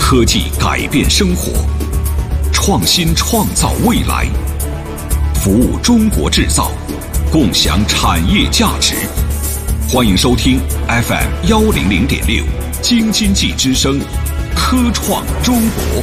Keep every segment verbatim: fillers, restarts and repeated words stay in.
科技改变生活，创新创造未来，服务中国制造，共享产业价值。欢迎收听 F M 幺零零点六京津冀之声，科创中国。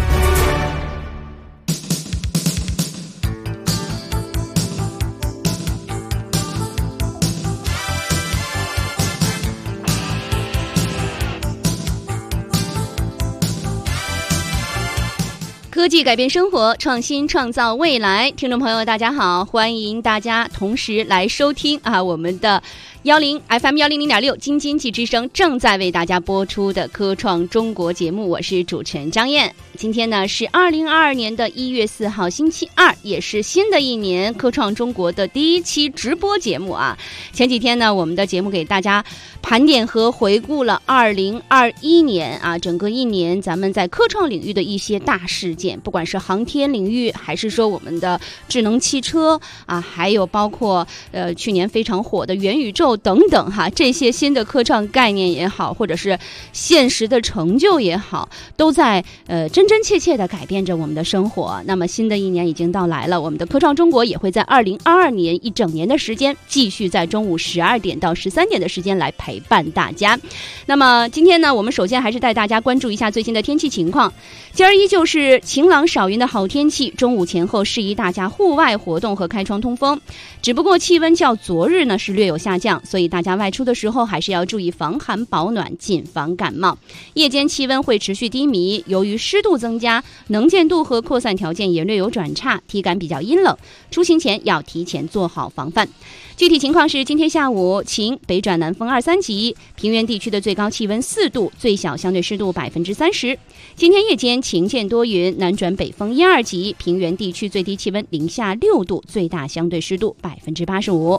科技改变生活，创新创造未来。听众朋友大家好，欢迎大家同时来收听啊我们的幺零 F M 幺零零点六京津冀之声正在为大家播出的科创中国节目，我是主持人张燕。今天呢是二零二二年的一月四号星期二，也是新的一年科创中国的第一期直播节目啊。前几天呢我们的节目给大家盘点和回顾了二零二一年啊整个一年咱们在科创领域的一些大事件，不管是航天领域，还是说我们的智能汽车啊，还有包括呃去年非常火的元宇宙等等哈，这些新的科创概念也好，或者是现实的成就也好，都在呃真真切切的改变着我们的生活。那么新的一年已经到来了，我们的科创中国也会在二零二二年一整年的时间，继续在中午十二点到十三点的时间来陪伴大家。那么今天呢，我们首先还是带大家关注一下最新的天气情况。今儿依旧是晴朗少云的好天气，中午前后适宜大家户外活动和开窗通风。只不过气温较昨日呢是略有下降，所以大家外出的时候还是要注意防寒保暖，谨防感冒。夜间气温会持续低迷，由于湿度增加，能见度和扩散条件也略有转差，体感比较阴冷，出行前要提前做好防范。具体情况是，今天下午晴，北转南风二三级，平原地区的最高气温四度，最小相对湿度百分之三十。今天夜间晴见多云，南转北风一二级，平原地区最低气温零下六度，最大相对湿度百分之八十五。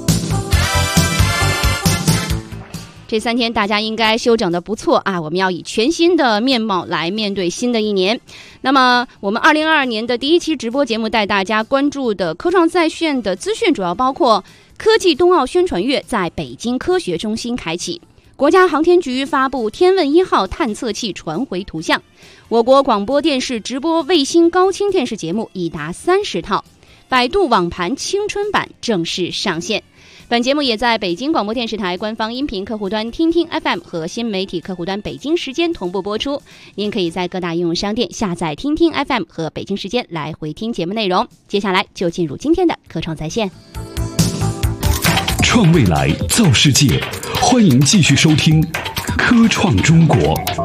这三天大家应该休整得不错啊！我们要以全新的面貌来面对新的一年。那么我们二零二二年的第一期直播节目带大家关注的科创在线的资讯主要包括：科技冬奥宣传月在北京科学中心开启，国家航天局发布天问一号探测器传回图像，我国广播电视直播卫星高清电视节目已达三十套，百度网盘青春版正式上线。本节目也在北京广播电视台官方音频客户端听听 F M 和新媒体客户端北京时间同步播出，您可以在各大应用商店下载听听 F M 和北京时间来回听节目内容。接下来就进入今天的科创在线。 创未来，造世界，欢迎继续收听科创中国。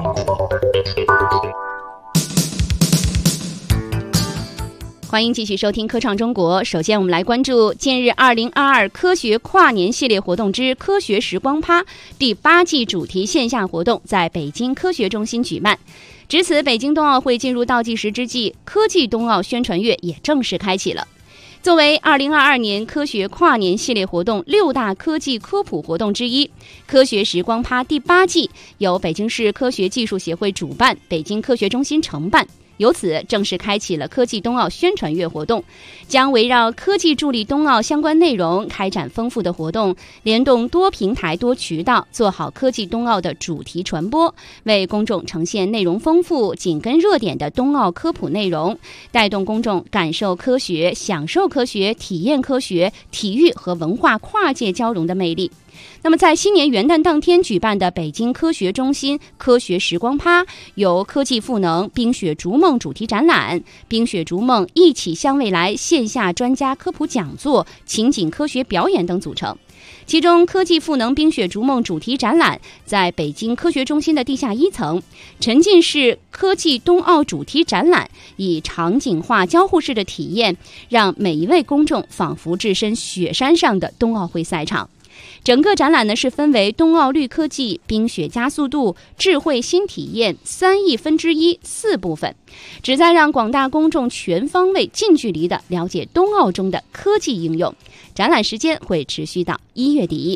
欢迎继续收听科创中国。首先我们来关注近日二零二二科学跨年系列活动之科学时光趴第八季主题线下活动在北京科学中心举办。值此北京冬奥会进入倒计时之际，科技冬奥宣传月也正式开启了。作为二零二二年科学跨年系列活动六大科技科普活动之一，科学时光趴第八季由北京市科学技术协会主办，北京科学中心承办，由此正式开启了科技冬奥宣传月活动，将围绕科技助力冬奥相关内容开展丰富的活动，联动多平台多渠道，做好科技冬奥的主题传播，为公众呈现内容丰富、紧跟热点的冬奥科普内容，带动公众感受科学、享受科学、体验科学、体育和文化跨界交融的魅力。那么在新年元旦当天举办的北京科学中心科学时光趴，由科技赋能、冰雪逐梦主题展览、冰雪逐梦一起向未来线下专家科普讲座、情景科学表演等组成。其中科技赋能冰雪逐梦主题展览在北京科学中心的地下一层，沉浸式科技冬奥主题展览以场景化交互式的体验，让每一位公众仿佛置身雪山上的冬奥会赛场。整个展览呢是分为冬奥绿科技、冰雪加速度、智慧新体验三亿分之一四部分，旨在让广大公众全方位近距离的了解冬奥中的科技应用。展览时间会持续到一月底。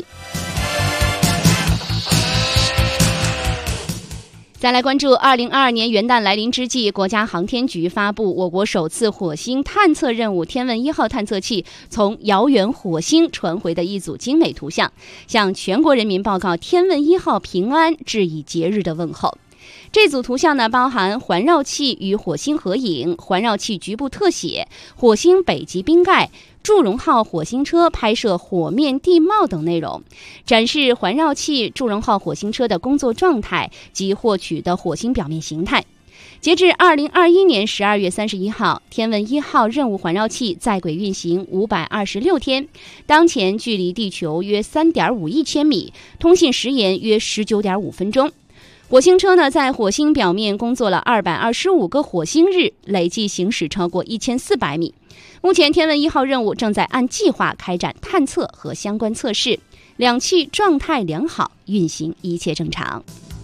再来关注二零二二年元旦来临之际，国家航天局发布我国首次火星探测任务天问一号探测器从遥远火星传回的一组精美图像，向全国人民报告天问一号平安，致以节日的问候。 这组图像呢，包含环绕器与火星合影、环绕器局部特写、火星北极冰盖、祝融号火星车拍摄火面地貌等内容，展示环绕器祝融号火星车的工作状态及获取的火星表面形态。截至二零二一年十二月三十一号，天问一号任务环绕器在轨运行五百二十六天，当前距离地球约 三点五亿千米，通信时延约 十九点五分钟。火星车呢，在火星表面工作了二百二十五个火星日，累计行驶超过一千四百米。目前天问一号任务正在按计划开展探测和相关测试，两器状态良好，运行一切正常。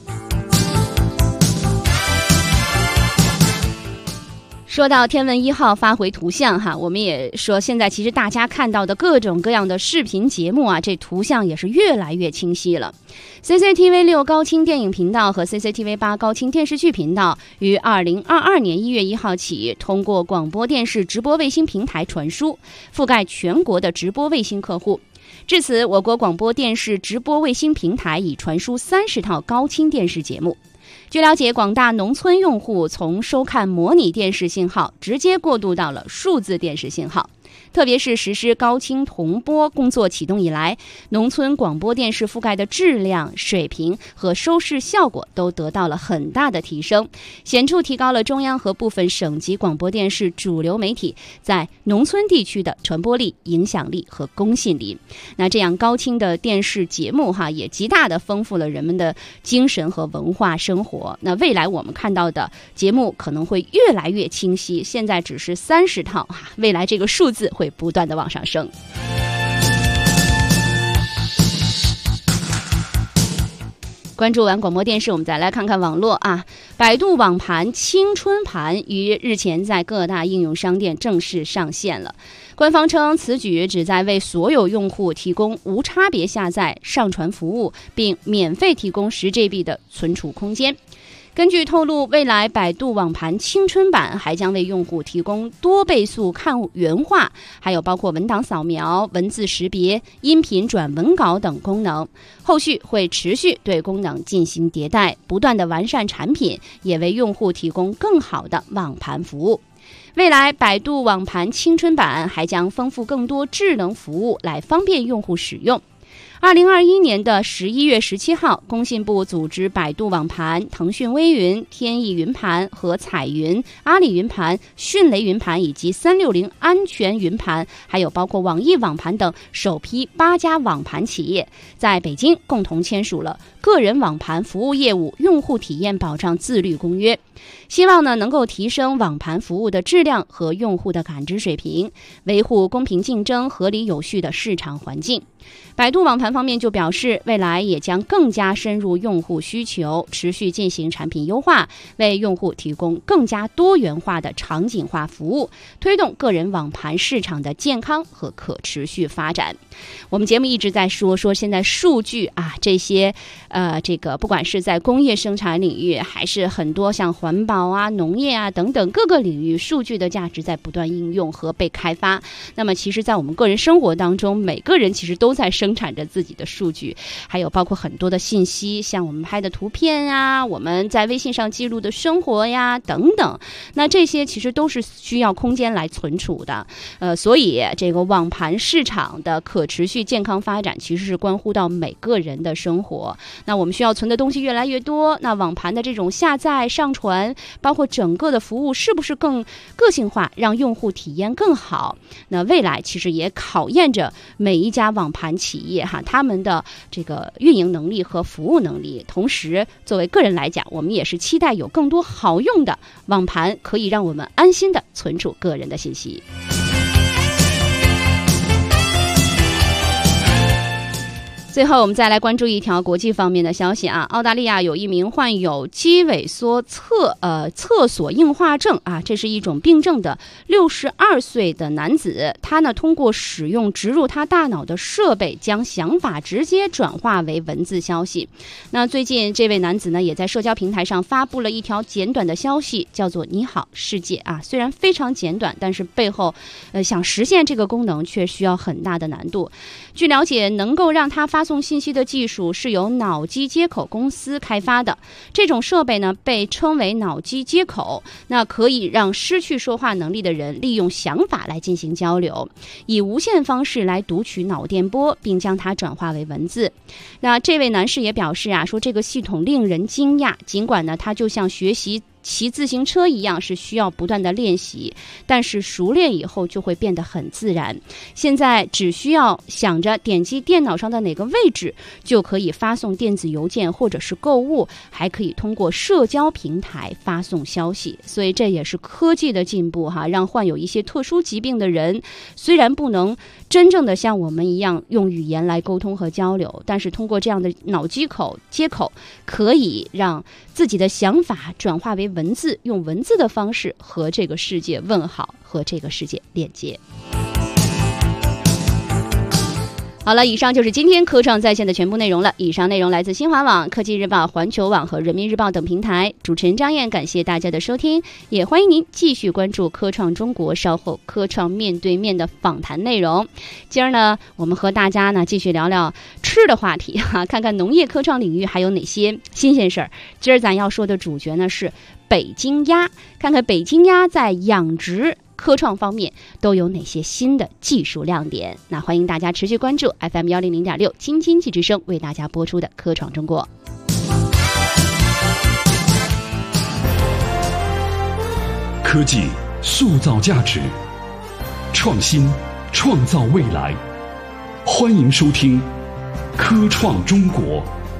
说到天问一号发回图像哈，我们也说现在其实大家看到的各种各样的视频节目啊，这图像也是越来越清晰了。C C T V 六高清电影频道和 C C T V 八高清电视剧频道于二零二二年一月一号起，通过广播电视直播卫星平台传输，覆盖全国的直播卫星客户。至此，我国广播电视直播卫星平台已传输三十套高清电视节目。据了解，广大农村用户从收看模拟电视信号直接过渡到了数字电视信号。特别是实施高清同播工作启动以来，农村广播电视覆盖的质量、水平和收视效果都得到了很大的提升，显著提高了中央和部分省级广播电视主流媒体在农村地区的传播力、影响力和公信力。那这样高清的电视节目哈，也极大的丰富了人们的精神和文化生活。那未来我们看到的节目可能会越来越清晰，现在只是三十套哈，未来这个数字会不断的往上升。关注完广播电视，我们再来看看网络啊。百度网盘青春盘于日前在各大应用商店正式上线了。官方称，此举旨在为所有用户提供无差别下载、上传服务，并免费提供十 G B 的存储空间。根据透露，未来百度网盘青春版还将为用户提供多倍速看原画，还有包括文档扫描、文字识别、音频转文稿等功能。后续会持续对功能进行迭代，不断的完善产品，也为用户提供更好的网盘服务。未来百度网盘青春版还将丰富更多智能服务，来方便用户使用。二零二一年的十一月十七号，工信部组织百度网盘、腾讯微云、天翼云盘和彩云、阿里云盘、迅雷云盘以及三六零安全云盘，还有包括网易网盘等首批八家网盘企业，在北京共同签署了《个人网盘服务业务用户体验保障自律公约》，希望呢能够提升网盘服务的质量和用户的感知水平，维护公平竞争、合理有序的市场环境。百度网盘方面就表示，未来也将更加深入用户需求，持续进行产品优化，为用户提供更加多元化的场景化服务，推动个人网盘市场的健康和可持续发展。我们节目一直在说说现在数据啊，这些呃，这个不管是在工业生产领域，还是很多像环保啊、农业啊等等各个领域，数据的价值在不断应用和被开发。那么其实在我们个人生活当中，每个人其实都在生产着自己的数据，还有包括很多的信息，像我们拍的图片呀，我们在微信上记录的生活呀等等，那这些其实都是需要空间来存储的。呃，所以这个网盘市场的可持续健康发展其实是关乎到每个人的生活。那我们需要存的东西越来越多，那网盘的这种下载、上传，包括整个的服务是不是更个性化，让用户体验更好？那未来其实也考验着每一家网盘企业哈，他们的这个运营能力和服务能力。同时，作为个人来讲，我们也是期待有更多好用的网盘，可以让我们安心的存储个人的信息。最后我们再来关注一条国际方面的消息啊，澳大利亚有一名患有肌萎缩侧呃厕所硬化症啊，这是一种病症的六十二岁的男子，他呢通过使用植入他大脑的设备，将想法直接转化为文字消息。那最近这位男子呢，也在社交平台上发布了一条简短的消息，叫做"你好，世界"啊，虽然非常简短，但是背后呃想实现这个功能却需要很大的难度。据了解，能够让他发发送信息的技术是由脑机接口公司开发的，这种设备呢被称为脑机接口，那可以让失去说话能力的人利用想法来进行交流，以无线方式来读取脑电波，并将它转化为文字。那这位男士也表示啊，说这个系统令人惊讶，尽管呢它就像学习骑自行车一样是需要不断的练习，但是熟练以后就会变得很自然。现在只需要想着点击电脑上的哪个位置，就可以发送电子邮件或者是购物，还可以通过社交平台发送消息。所以这也是科技的进步哈，让患有一些特殊疾病的人虽然不能真正的像我们一样用语言来沟通和交流，但是通过这样的脑机口接口，可以让自己的想法转化为文字，用文字的方式和这个世界问好，和这个世界链接。好了，以上就是今天科创在线的全部内容了。以上内容来自新华网、科技日报、环球网和人民日报等平台。主持人张燕，感谢大家的收听，也欢迎您继续关注科创中国稍后科创面对面的访谈内容。今儿呢，我们和大家呢继续聊聊吃的话题哈、啊，看看农业科创领域还有哪些新鲜事儿。今儿咱要说的主角呢是北京鸭，看看北京鸭在养殖科创方面都有哪些新的技术亮点。那欢迎大家持续关注 F M 一零零点六京津冀之声为大家播出的科创中国。 科技塑造价值，创新创造未来。欢迎收听科创中国。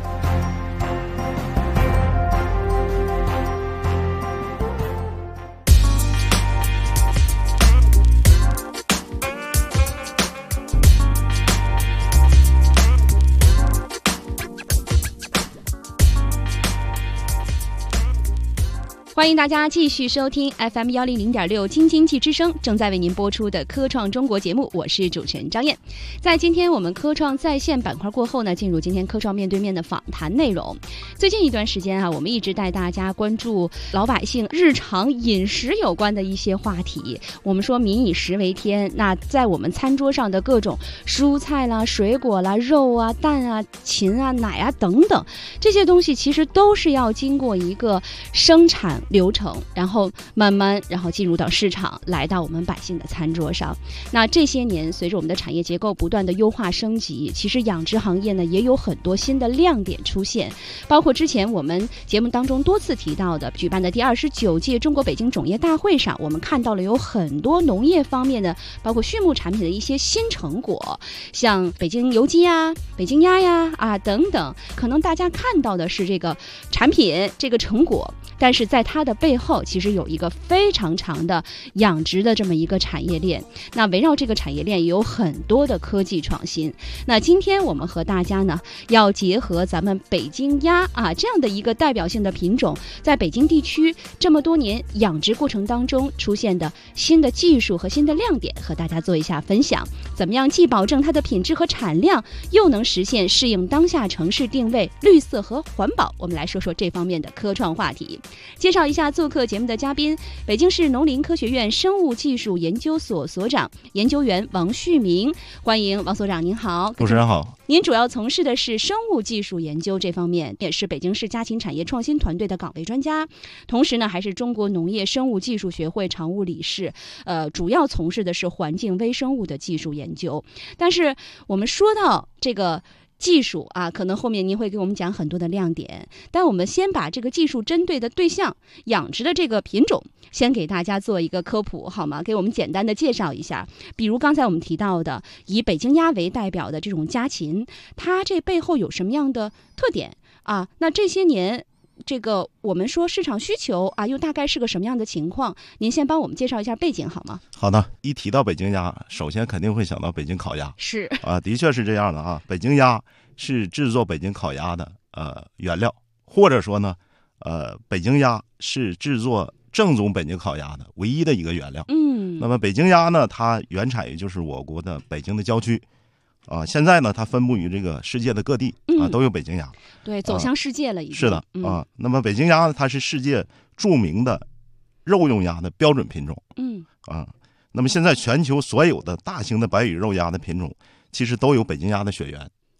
欢迎大家继续收听 F M 一零零点六京津冀之声正在为您播出的科创中国节目，我是主持人张燕。在今天我们科创在线板块过后呢，进入今天科创面对面的访谈内容。最近一段时间啊，我们一直带大家关注老百姓日常饮食有关的一些话题。我们说民以食为天，那在我们餐桌上的各种蔬菜啦、水果啦、肉啊、蛋啊、禽啊、奶啊等等，这些东西其实都是要经过一个生产流程，然后慢慢然后进入到市场，来到我们百姓的餐桌上。那这些年随着我们的产业结构不断的优化升级，其实养殖行业呢也有很多新的亮点出现，包括之前我们节目当中多次提到的举办的第二十九届中国北京种业大会上，我们看到了有很多农业方面的包括畜牧产品的一些新成果，像北京油鸡呀、北京鸭呀啊等等，可能大家看到的是这个产品这个成果，但是在它的背后其实有一个非常长的养殖的这么一个产业链，那围绕这个产业链也有很多的科技创新。那今天我们和大家呢要结合咱们北京鸭啊这样的一个代表性的品种，在北京地区这么多年养殖过程当中出现的新的技术和新的亮点，和大家做一下分享。怎么样既保证它的品质和产量，又能实现适应当下城市定位、绿色和环保？我们来说说这方面的科创话题。介绍一下做客节目的嘉宾，北京市农林科学院生物技术研究所所长、研究员王旭明。欢迎王所长，您好。 主持人好。 您主要从事的是生物技术研究这方面，也是北京市家禽产业创新团队的岗位专家，同时呢还是中国农业生物技术学会常务理事，呃，主要从事的是环境微生物的技术研究。但是我们说到这个技术啊，可能后面您会给我们讲很多的亮点，但我们先把这个技术针对的对象养殖的这个品种先给大家做一个科普好吗？给我们简单的介绍一下。比如刚才我们提到的以北京鸭为代表的这种家禽，它这背后有什么样的特点啊？那这些年这个我们说市场需求啊，又大概是个什么样的情况？您先帮我们介绍一下背景好吗？ 好的，一提到北京鸭，首先肯定会想到北京烤鸭。 是啊，的确是这样的啊。北京鸭是制作北京烤鸭的呃原料，或者说呢，呃，北京鸭是制作正宗北京烤鸭的唯一的一个原料。 嗯， 那么北京鸭呢，它原产于就是我国的北京的郊区。啊，现在呢，它分布于这个世界的各地啊，都有北京鸭。 对，走向世界了已经。 是的啊，那么北京鸭呢，它是世界著名的肉用鸭的标准品种。 嗯啊，那么现在全球所有的大型的白羽肉鸭的品种，其实都有北京鸭的血缘。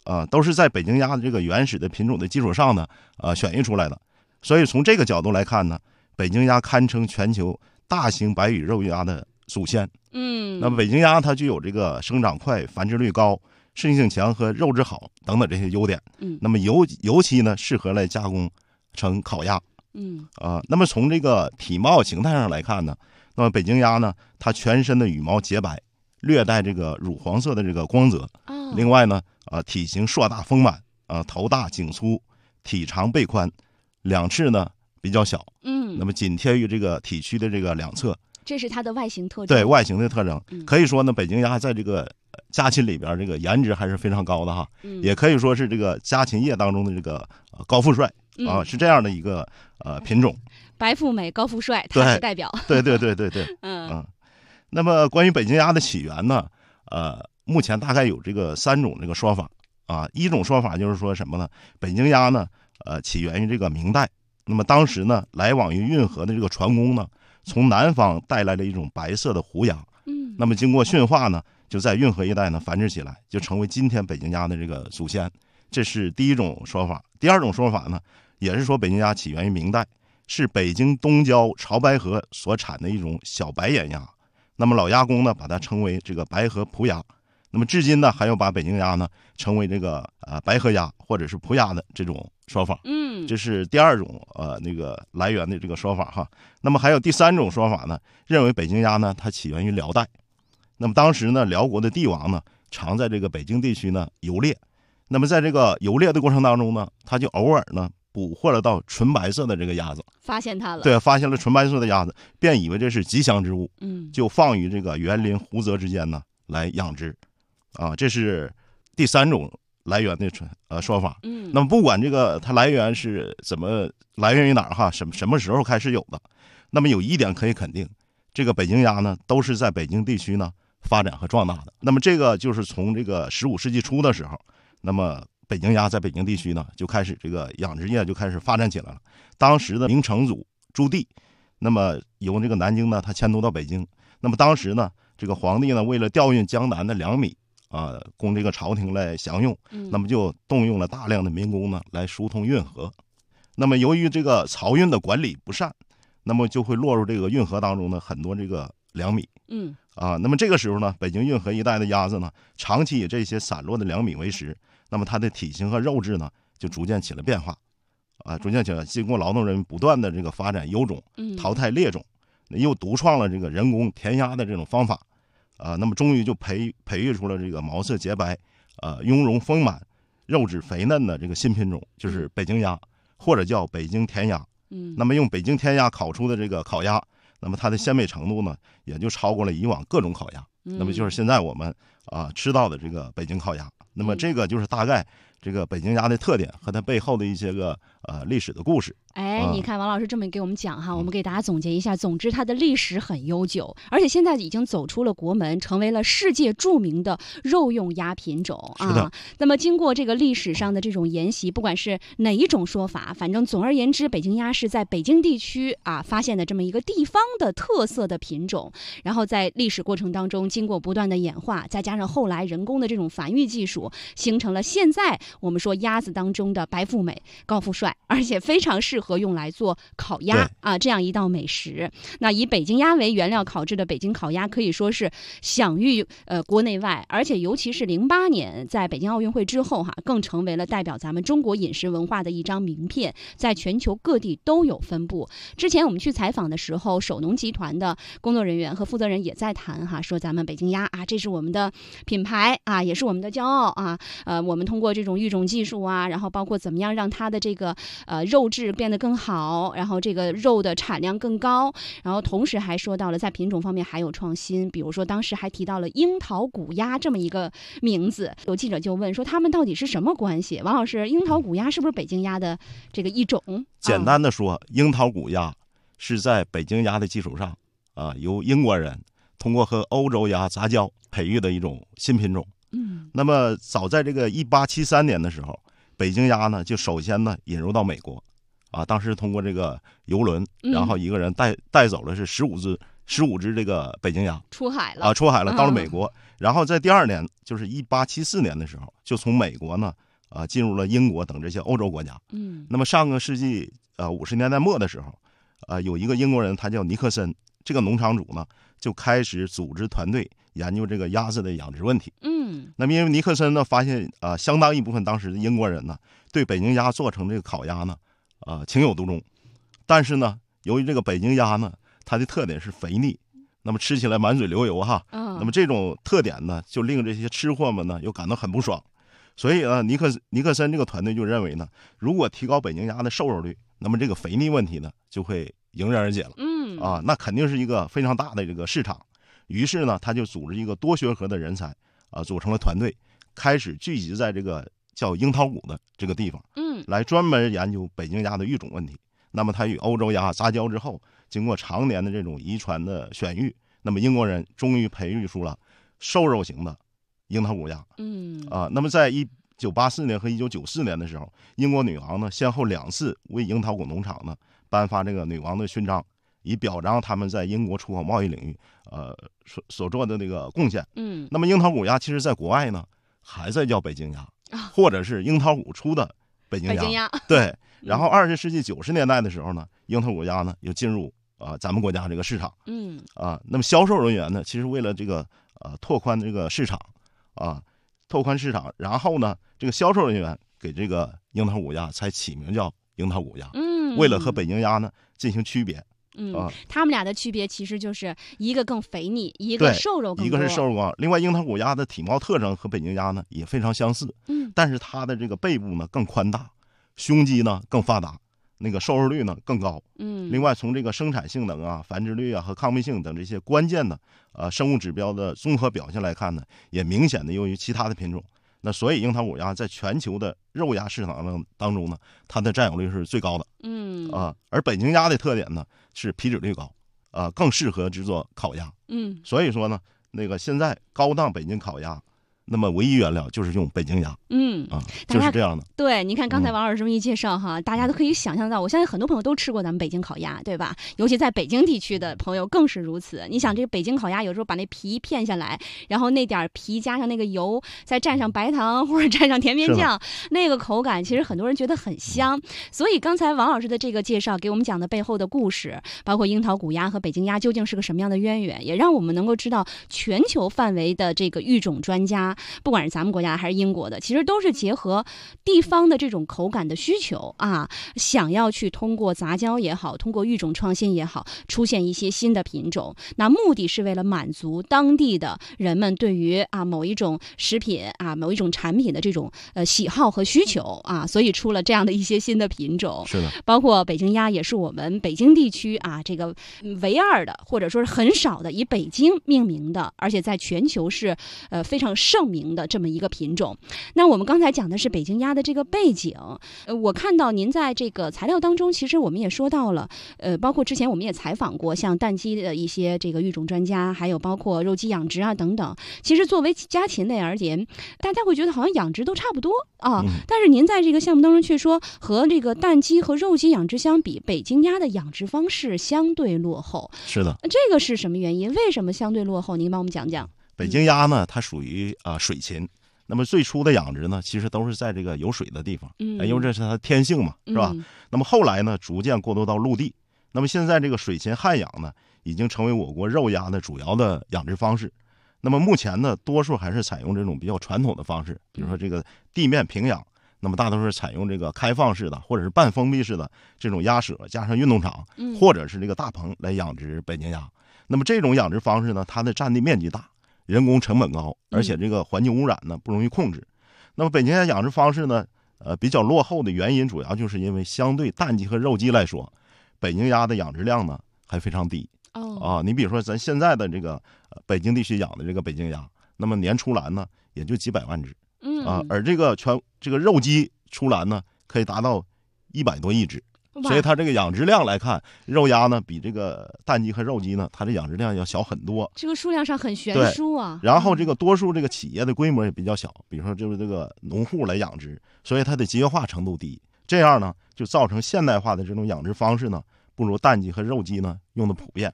啊，都是在北京鸭的这个原始的品种的基础上呢，呃，选育出来的。所以从这个角度来看呢，北京鸭堪称全球大型白羽肉鸭的祖先。 嗯， 那么北京鸭它具有这个生长快、繁殖率高、适应性强和肉质好等等这些优点。 嗯， 那么尤尤其呢适合来加工成烤鸭。 嗯啊、呃，那么从这个体貌形态上来看呢，那么北京鸭呢，它全身的羽毛洁白，略带这个乳黄色的这个光泽。 哦， 另外呢，啊、呃，体型硕大丰满，啊、呃，头大颈粗，体长背宽，两翅呢比较小。 嗯， 那么紧贴于这个体躯的这个两侧。 这是它的外形特征。 对外形的特征， 嗯、可可以说呢，北京鸭在这个家禽里边，这个颜值还是非常高的哈。 嗯， 也可以说是这个家禽业当中的这个呃高富帅啊、呃，是这样的一个呃品种。 白富美、高富帅，它是代表。 对对对对对， 嗯嗯。那么关于北京鸭的起源呢，呃，目前大概有这个三种这个说法啊。一种说法就是说什么呢？北京鸭呢，呃，起源于这个明代。那么当时呢，来往于运河的这个船工呢，从南方带来了一种白色的湖鸭。 嗯。 那么经过驯化呢，就在运河一带呢繁殖起来，就成为今天北京鸭的这个祖先。这是第一种说法。第二种说法呢，也是说北京鸭起源于明代，是北京东郊潮白河所产的一种小白眼鸭。那么老鸭工呢，把它称为这个白河蒲鸭。那么至今呢，还有把北京鸭呢称为这个呃白河鸭或者是蒲鸭的这种说法。 嗯， 这是第二种呃那个来源的这个说法哈。那么还有第三种说法呢，认为北京鸭呢它起源于辽代。那么当时呢，辽国的帝王呢常在这个北京地区呢游猎。那么在这个游猎的过程当中呢，他就偶尔呢捕获了到纯白色的这个鸭子， 发现它了。 对，发现了纯白色的鸭子，便以为这是吉祥之物， 嗯， 就放于这个园林湖泽之间呢来养殖。啊，这是第三种来源的呃说法。 嗯， 那么不管这个它来源是怎么来源于哪儿哈，什么什么时候开始有的，那么有一点可以肯定，这个北京鸭呢都是在北京地区呢发展和壮大的。那么这个就是从这个十五世纪初的时候，那么北京鸭在北京地区呢就开始这个养殖业就开始发展起来了。当时的明成祖朱棣，那么由这个南京呢他迁都到北京，那么当时呢这个皇帝呢为了调运江南的粮米啊，供这个朝廷来享用，那么就动用了大量的民工呢来疏通运河。那么由于这个漕运的管理不善，那么就会落入这个运河当中呢很多这个粮米。 嗯啊，那么这个时候呢，北京运河一带的鸭子呢，长期以这些散落的粮米为食，那么它的体型和肉质呢就逐渐起了变化。啊，逐渐起来，经过劳动人不断的这个发展优种，淘汰劣种，又独创了这个人工填鸭的这种方法。啊，那么终于就培培育出了这个毛色洁白、呃雍容丰满、肉质肥嫩的这个新品种，就是北京鸭，或者叫北京填鸭。 嗯， 那么用北京填鸭烤出的这个烤鸭，那么它的鲜美程度呢，也就超过了以往各种烤鸭。那么就是现在我们啊、呃、吃到的这个北京烤鸭。那么这个就是大概这个北京鸭的特点和它背后的一些个呃历史的故事。 哎，你看王老师这么给我们讲哈，我们给大家总结一下。总之，它的历史很悠久，而且现在已经走出了国门，成为了世界著名的肉用鸭品种啊。 是的。 那么，经过这个历史上的这种沿袭，不管是哪一种说法，反正总而言之，北京鸭是在北京地区啊发现的这么一个地方的特色的品种。然后在历史过程当中，经过不断的演化，再加上后来人工的这种繁育技术，形成了现在我们说鸭子当中的白富美、高富帅，而且非常适合和用来做烤鸭啊，这样一道美食。那以北京鸭为原料烤制的北京烤鸭可以说是享誉呃国内外，而且尤其是零八年在北京奥运会之后哈，更成为了代表咱们中国饮食文化的一张名片，在全球各地都有分布。之前我们去采访的时候，首农集团的工作人员和负责人也在谈哈，说咱们北京鸭啊，这是我们的品牌啊，也是我们的骄傲啊。呃，我们通过这种育种技术啊，然后包括怎么样让它的这个呃肉质变得更好，然后这个肉的产量更高，然后同时还说到了在品种方面还有创新，比如说当时还提到了樱桃谷鸭这么一个名字。有记者就问说他们到底是什么关系？王老师，樱桃谷鸭是不是北京鸭的这个一种？ 简单的说，樱桃谷鸭是在北京鸭的基础上啊、呃，由英国人通过和欧洲鸭杂交培育的一种新品种。 嗯， 那么早在这个一八七三年的时候，北京鸭呢就首先呢引入到美国。啊，当时通过这个游轮，然后一个人带带走了是十五只十五只这个北京鸭出海了啊，出海了，到了美国。嗯、然后在第二年，就是一八七四年的时候，就从美国呢啊进入了英国等这些欧洲国家。 嗯， 那么上个世纪呃五十年代末的时候，呃有一个英国人，他叫尼克森，这个农场主呢就开始组织团队研究这个鸭子的养殖问题。 嗯， 那么因为尼克森呢发现啊、呃，相当一部分当时的英国人呢对北京鸭做成这个烤鸭呢啊、呃、情有独钟，但是呢由于这个北京鸭呢它的特点是肥腻，那么吃起来满嘴流油哈， 嗯、 那么这种特点呢就令这些吃货们呢又感到很不爽，所以呢尼克尼克森这个团队就认为呢，如果提高北京鸭的瘦肉率，那么这个肥腻问题呢就会迎刃而解了。 嗯啊，那肯定是一个非常大的这个市场。于是呢，他就组织一个多学科的人才啊，组成了团队，开始聚集在这个叫樱桃谷的这个地方， 嗯， 来专门研究北京鸭的育种问题。那么它与欧洲鸭杂交之后，经过常年的这种遗传的选育，那么英国人终于培育出了瘦肉型的樱桃谷鸭。 嗯啊，那么在一九八四年和一九九四年的时候，英国女王呢先后两次为樱桃谷农场呢颁发这个女王的勋章，以表彰他们在英国出口贸易领域呃所所做的那个贡献。 嗯， 那么樱桃谷鸭其实在国外呢还在叫北京鸭， 啊、 或者是樱桃谷出的北京鸭。 北京鸭对。然后二十世纪九十年代的时候呢，樱桃谷鸭呢又进入啊、呃、咱们国家这个市场。 嗯啊，那么销售人员呢，其实为了这个呃拓宽这个市场啊，拓宽市场，然后呢，这个销售人员给这个樱桃谷鸭才起名叫樱桃谷鸭。 嗯， 为了和北京鸭呢进行区别。 嗯、 啊， 他们俩的区别其实就是一个更肥腻，一个瘦肉更多， 一个是瘦肉更。另外，樱桃谷鸭的体貌特征和北京鸭呢也非常相似。 嗯， 但是它的这个背部呢更宽大，胸肌呢更发达，那个瘦肉率呢更高。 嗯， 另外从这个生产性能啊、繁殖率啊和抗病性等这些关键的呃生物指标的综合表现来看呢，也明显的优于其他的品种。那所以樱桃谷鸭在全球的肉鸭市场当中呢，它的占有率是最高的。 嗯啊，而北京鸭的特点呢是皮脂率高，啊，更适合制作烤鸭。 嗯， 所以说呢，那个现在高档北京烤鸭，那么唯一原料就是用北京鸭。 嗯啊，就是这样的。 对，你看刚才王老师这么一介绍哈，嗯、大家都可以想象到，我相信很多朋友都吃过咱们北京烤鸭，对吧？尤其在北京地区的朋友更是如此。你想，这个北京烤鸭有时候把那皮片下来，然后那点皮加上那个油，再蘸上白糖或者蘸上甜面酱，那个口感其实很多人觉得很香。所以刚才王老师的这个介绍给我们讲的背后的故事，包括樱桃谷鸭和北京鸭究竟是个什么样的渊源，也让我们能够知道全球范围的这个育种专家，不管是咱们国家还是英国的，其实都是结合地方的这种口感的需求啊，想要去通过杂交也好，通过育种创新也好，出现一些新的品种。那目的是为了满足当地的人们对于啊某一种食品啊某一种产品的这种呃喜好和需求啊，所以出了这样的一些新的品种。 是的， 包括北京鸭也是我们北京地区啊这个唯二的，或者说是很少的以北京命名的，而且在全球是呃非常盛名的这么一个品种。那我们刚才讲的是北京鸭的这个背景，呃，我看到您在这个材料当中，其实我们也说到了，呃，包括之前我们也采访过像蛋鸡的一些这个育种专家，还有包括肉鸡养殖啊等等。其实作为家禽类而言，大家会觉得好像养殖都差不多啊， 嗯、 但是您在这个项目当中却说，和这个蛋鸡和肉鸡养殖相比，北京鸭的养殖方式相对落后。 是的， 这个是什么原因？为什么相对落后？您帮我们讲讲。 北京鸭呢，它属于啊、呃、水禽。那么最初的养殖呢，其实都是在这个有水的地方， 嗯， 因为这是它天性嘛，是吧？ 嗯、 那么后来呢，逐渐过渡到陆地。那么现在这个水禽旱养呢，已经成为我国肉鸭的主要的养殖方式。那么目前呢，多数还是采用这种比较传统的方式，比如说这个地面平养。那么大多数是采用这个开放式的或者是半封闭式的这种鸭舍加上运动场， 嗯、 或者是这个大棚来养殖北京鸭。那么这种养殖方式呢，它的占地面积大，人工成本高，而且这个环境污染呢不容易控制。那么北京鸭养殖方式呢，呃，比较落后的原因主要就是因为相对蛋鸡和肉鸡来说，北京鸭的养殖量呢还非常低。 哦， 啊，你比如说咱现在的这个、呃、北京地区养的这个北京鸭，那么年出栏呢也就几百万只， 嗯啊，而这个全这个肉鸡出栏呢可以达到一百多亿只。所以它这个养殖量来看，肉鸭呢比这个蛋鸡和肉鸡呢，它的养殖量要小很多。 这个数量上很悬殊啊。 然后这个多数这个企业的规模也比较小，比如说就是这个农户来养殖，所以它的节约化程度低。这样呢，就造成现代化的这种养殖方式呢，不如蛋鸡和肉鸡呢用的普遍。 嗯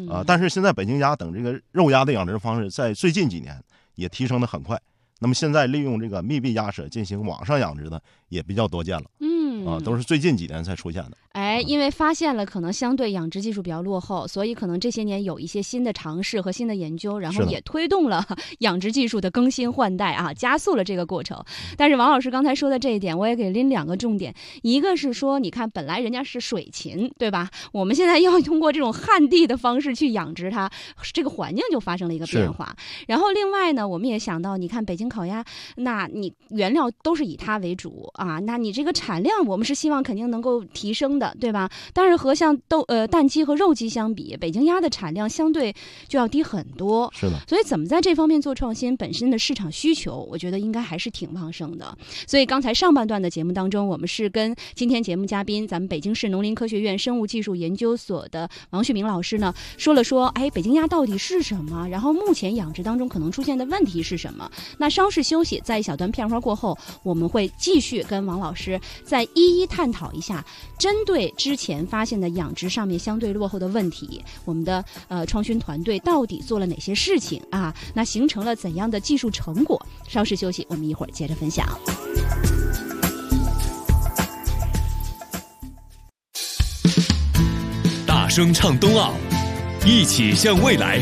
嗯啊，但是现在北京鸭等这个肉鸭的养殖方式在最近几年也提升的很快。那么现在利用这个密闭鸭舍进行网上养殖的也比较多见了。 嗯啊，都是最近几年才出现的。 哎，因为发现了可能相对养殖技术比较落后，所以可能这些年有一些新的尝试和新的研究，然后也推动了养殖技术的更新换代啊，加速了这个过程。但是王老师刚才说的这一点，我也给拎两个重点，一个是说，你看本来人家是水禽，对吧？我们现在要通过这种旱地的方式去养殖它，这个环境就发生了一个变化。然后另外呢，我们也想到，你看北京烤鸭，那你原料都是以它为主啊，那你这个产量我们是希望肯定能够提升的，对吧？但是和像豆呃蛋鸡和肉鸡相比，北京鸭的产量相对就要低很多。 是的， 所以怎么在这方面做创新，本身的市场需求，我觉得应该还是挺旺盛的。所以刚才上半段的节目当中，我们是跟今天节目嘉宾，咱们北京市农林科学院生物技术研究所的王旭明老师呢，说了说，哎，北京鸭到底是什么？然后目前养殖当中可能出现的问题是什么？那稍事休息，在一小段片花过后，我们会继续跟王老师再一一探讨一下，针对之前发现的养殖上面相对落后的问题，我们的呃创新团队到底做了哪些事情啊？那形成了怎样的技术成果？稍事休息，我们一会儿接着分享。 大声唱冬奥，一起向未来。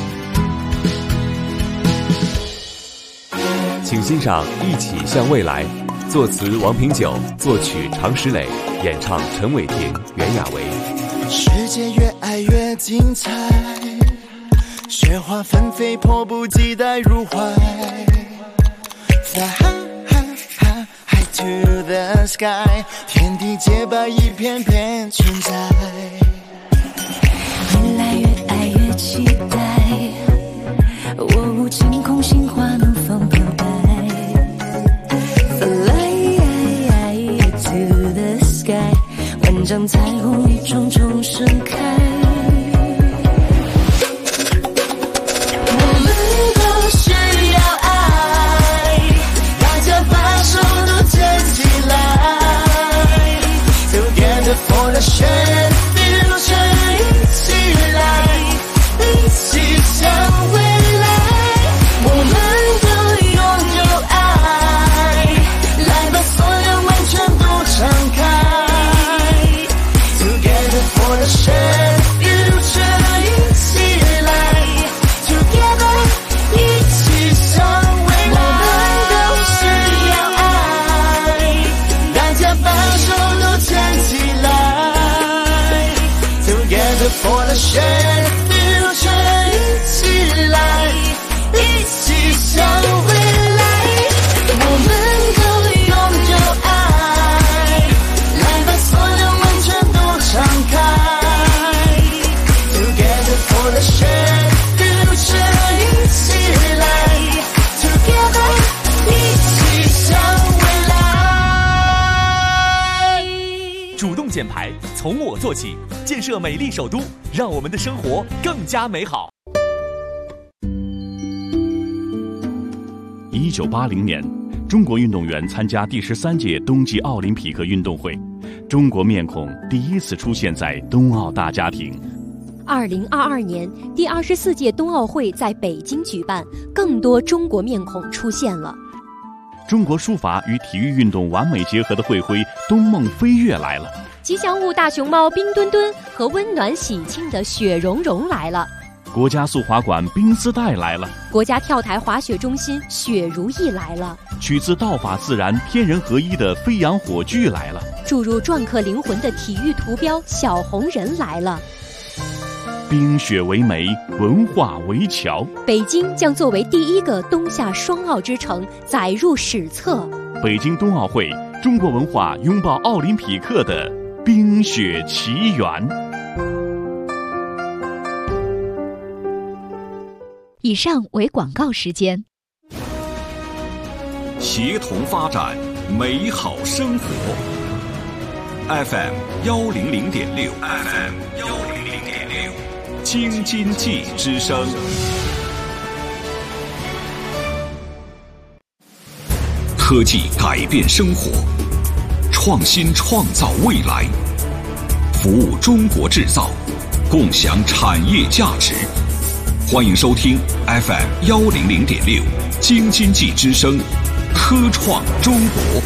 请欣赏《一起向未来》，作词王平久，作曲常石磊，演唱陈伟霆、袁娅维。 世界越爱越精彩，雪花纷飞，迫不及待入怀。Fly high, high, high, high to the sky， 天地洁白，一片片存在。 未来越爱越期待，我无晴空，心花怒放澎湃。Fly to the sky， 万丈彩虹一重重盛开。我们都需要爱，大家把手都牵起来 ，Together for the shared future， 一起来，一起向未来。我们都拥有爱，来把所有完全都敞开 ，Together for the shared future， 一起来 ，Together 一起向未来。我们都需要爱，大家把手都牵起来 ，Together for the shared future， 一起来，一起向未来。我们都拥有爱，来把所有完全都敞开 ，Together for the shared future， 一起来 ，Together 一起向未来。 主动减排，从我做起，建设美丽首都，让我们的生活更加美好。 一九八零年，中国运动员参加第十三届冬季奥林匹克运动会，中国面孔第一次出现在冬奥大家庭。 二零二二年，第二十四届冬奥会在北京举办，更多中国面孔出现了。 中国书法与体育运动完美结合的会徽“冬梦飞跃”来了。 吉祥物大熊猫冰墩墩和温暖喜庆的雪融融来了。 国家速滑馆冰丝带来了。 国家跳台滑雪中心雪如意来了。 取自道法自然、天人合一的飞扬火炬来了。 注入篆刻灵魂的体育图标小红人来了。 冰雪为媒，文化为桥。 北京将作为第一个冬夏双奥之城，载入史册。 北京冬奥会，中国文化拥抱奥林匹克的冰雪奇缘。 以上为广告时间。 协同发展，美好生活。F M 幺零零点六 ，F M 幺零零点六，京津冀之声。科技改变生活，创新创造未来，服务中国制造， 共享产业价值。欢迎收听 F M 幺零零点六京津冀之声，科创中国。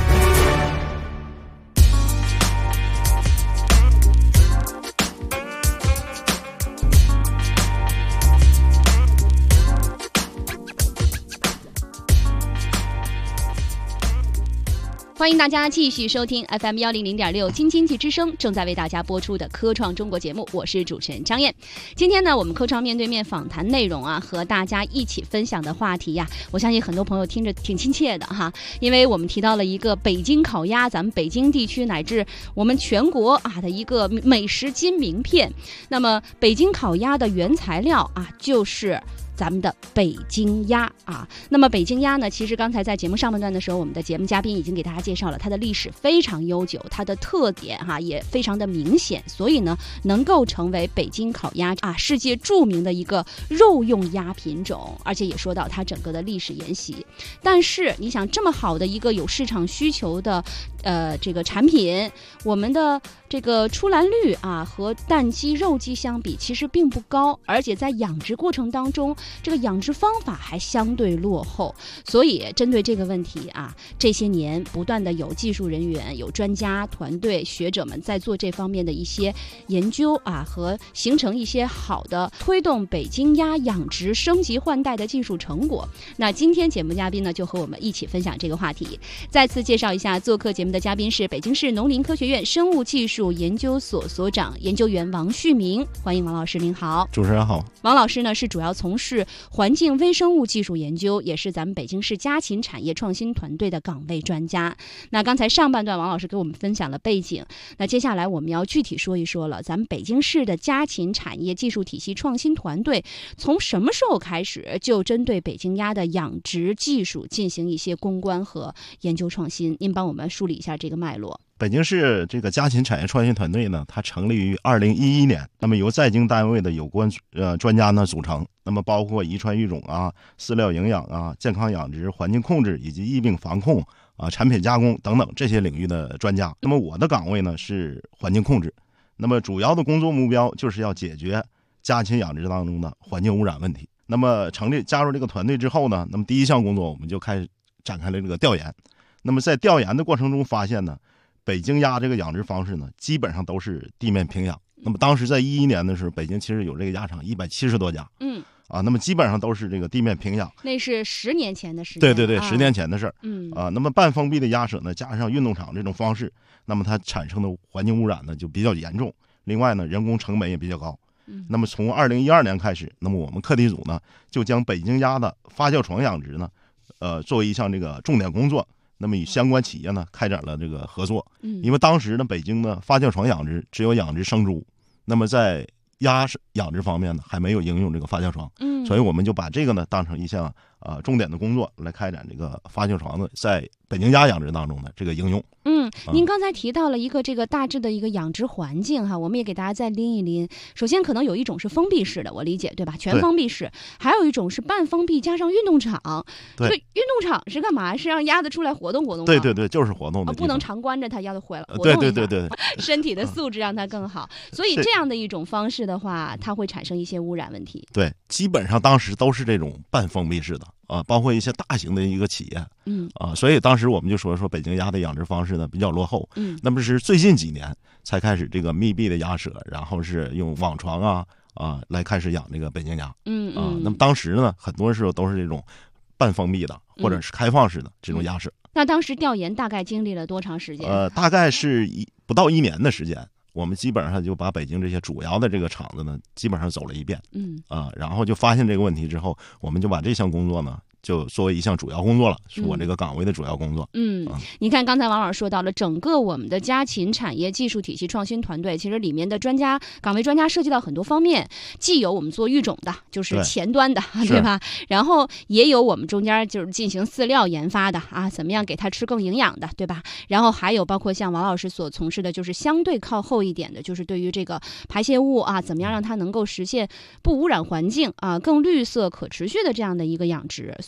欢迎大家继续收听 F M 幺零零点六京津冀之声正在为大家播出的科创中国节目，我是主持人张燕。今天呢，我们科创面对面访谈内容啊，和大家一起分享的话题呀、啊，我相信很多朋友听着挺亲切的哈，因为我们提到了一个北京烤鸭，咱们北京地区乃至我们全国啊的一个美食金名片。那么，北京烤鸭的原材料啊，就是咱们的北京鸭啊。那么北京鸭呢，其实刚才在节目上半段的时候，我们的节目嘉宾已经给大家介绍了它的历史非常悠久，它的特点哈、啊、也非常的明显，所以呢能够成为北京烤鸭啊世界著名的一个肉用鸭品种，而且也说到它整个的历史沿袭。但是你想，这么好的一个有市场需求的呃这个产品，我们的这个出栏率啊和蛋鸡肉鸡相比其实并不高，而且在养殖过程当中这个养殖方法还相对落后，所以针对这个问题啊，这些年不断的有技术人员、有专家团队、学者们在做这方面的一些研究啊，和形成一些好的推动北京鸭养殖升级换代的技术成果。那今天节目嘉宾呢，就和我们一起分享这个话题。再次介绍一下，做客节目的嘉宾是北京市农林科学院生物技术研究所所长、研究员王旭明，欢迎王老师，您好。 主持人好。 王老师呢是主要从事环境微生物技术研究，也是咱们北京市家禽产业创新团队的岗位专家。那刚才上半段王老师给我们分享了背景，那接下来我们要具体说一说了，咱们北京市的家禽产业技术体系创新团队从什么时候开始就针对北京鸭的养殖技术进行一些攻关和研究创新？您帮我们梳理一下这个脉络。 北京市这个家禽产业创新团队呢，它成立于二零一一年，那么由在京单位的有关呃专家呢组成，那么包括遗传育种啊、饲料营养啊、健康养殖、环境控制以及疫病防控啊、产品加工等等这些领域的专家。那么我的岗位呢是环境控制，那么主要的工作目标就是要解决家禽养殖当中的环境污染问题。那么成立加入这个团队之后呢，那么第一项工作我们就开始展开了这个调研。那么在调研的过程中发现呢，北京鸭这个养殖方式呢，基本上都是地面平养。那么当时在一一年的时候，北京其实有这个鸭场一百七十多家，嗯，啊，那么基本上都是这个地面平养。 那是十年前的事。 对对对，十、啊、年前的事儿。 嗯， 啊，那么半封闭的鸭舍呢，加上运动场这种方式，那么它产生的环境污染呢就比较严重。另外呢，人工成本也比较高。嗯，那么从二零一二年开始，那么我们课题组呢就将北京鸭的发酵床养殖呢，呃，作为一项这个重点工作。那么与相关企业呢开展了这个合作，嗯，因为当时呢北京的发酵床养殖只有养殖生猪，那么在鸭养殖方面呢还没有应用这个发酵床，嗯，所以我们就把这个呢当成一项呃重点的工作来开展这个发酵床的在北京鸭养殖当中的这个应用。 嗯，您刚才提到了一个这个大致的一个养殖环境哈，我们也给大家再拎一拎。首先可能有一种是封闭式的，我理解对吧？全封闭式，还有一种是半封闭加上运动场。 对， 这个运动场是干嘛？是让鸭子出来活动活动吗？ 对对对，就是活动的、啊， 不能常关着它，要回来活动一下。对对对对， 身体的素质让它更好。所以这样的一种方式的话，它会产生一些污染问题。 对，基本上当时都是这种半封闭式的。啊，包括一些大型的一个企业，嗯啊，所以当时我们就说说北京鸭的养殖方式呢比较落后，嗯，那么是最近几年才开始这个密闭的鸭舍，然后是用网床啊啊来开始养这个北京鸭，嗯啊，那么当时呢很多时候都是这种半封闭的或者是开放式的这种鸭舍。 嗯、那当时调研大概经历了多长时间？ 呃，大概是一不到一年的时间。我们基本上就把北京这些主要的这个厂子呢，基本上走了一遍，嗯啊，然后就发现这个问题之后，我们就把这项工作呢，就作为一项主要工作了，是我这个岗位的主要工作。嗯， 嗯你看刚才王老师说到了，整个我们的家禽产业技术体系创新团队，其实里面的专家岗位专家涉及到很多方面，既有我们做育种的，就是前端的， 对, 对吧？然后也有我们中间就是进行饲料研发的啊，怎么样给它吃更营养的，对吧？然后还有包括像王老师所从事的，就是相对靠后一点的，就是对于这个排泄物啊，怎么样让它能够实现不污染环境啊，更绿色可持续的这样的一个养殖。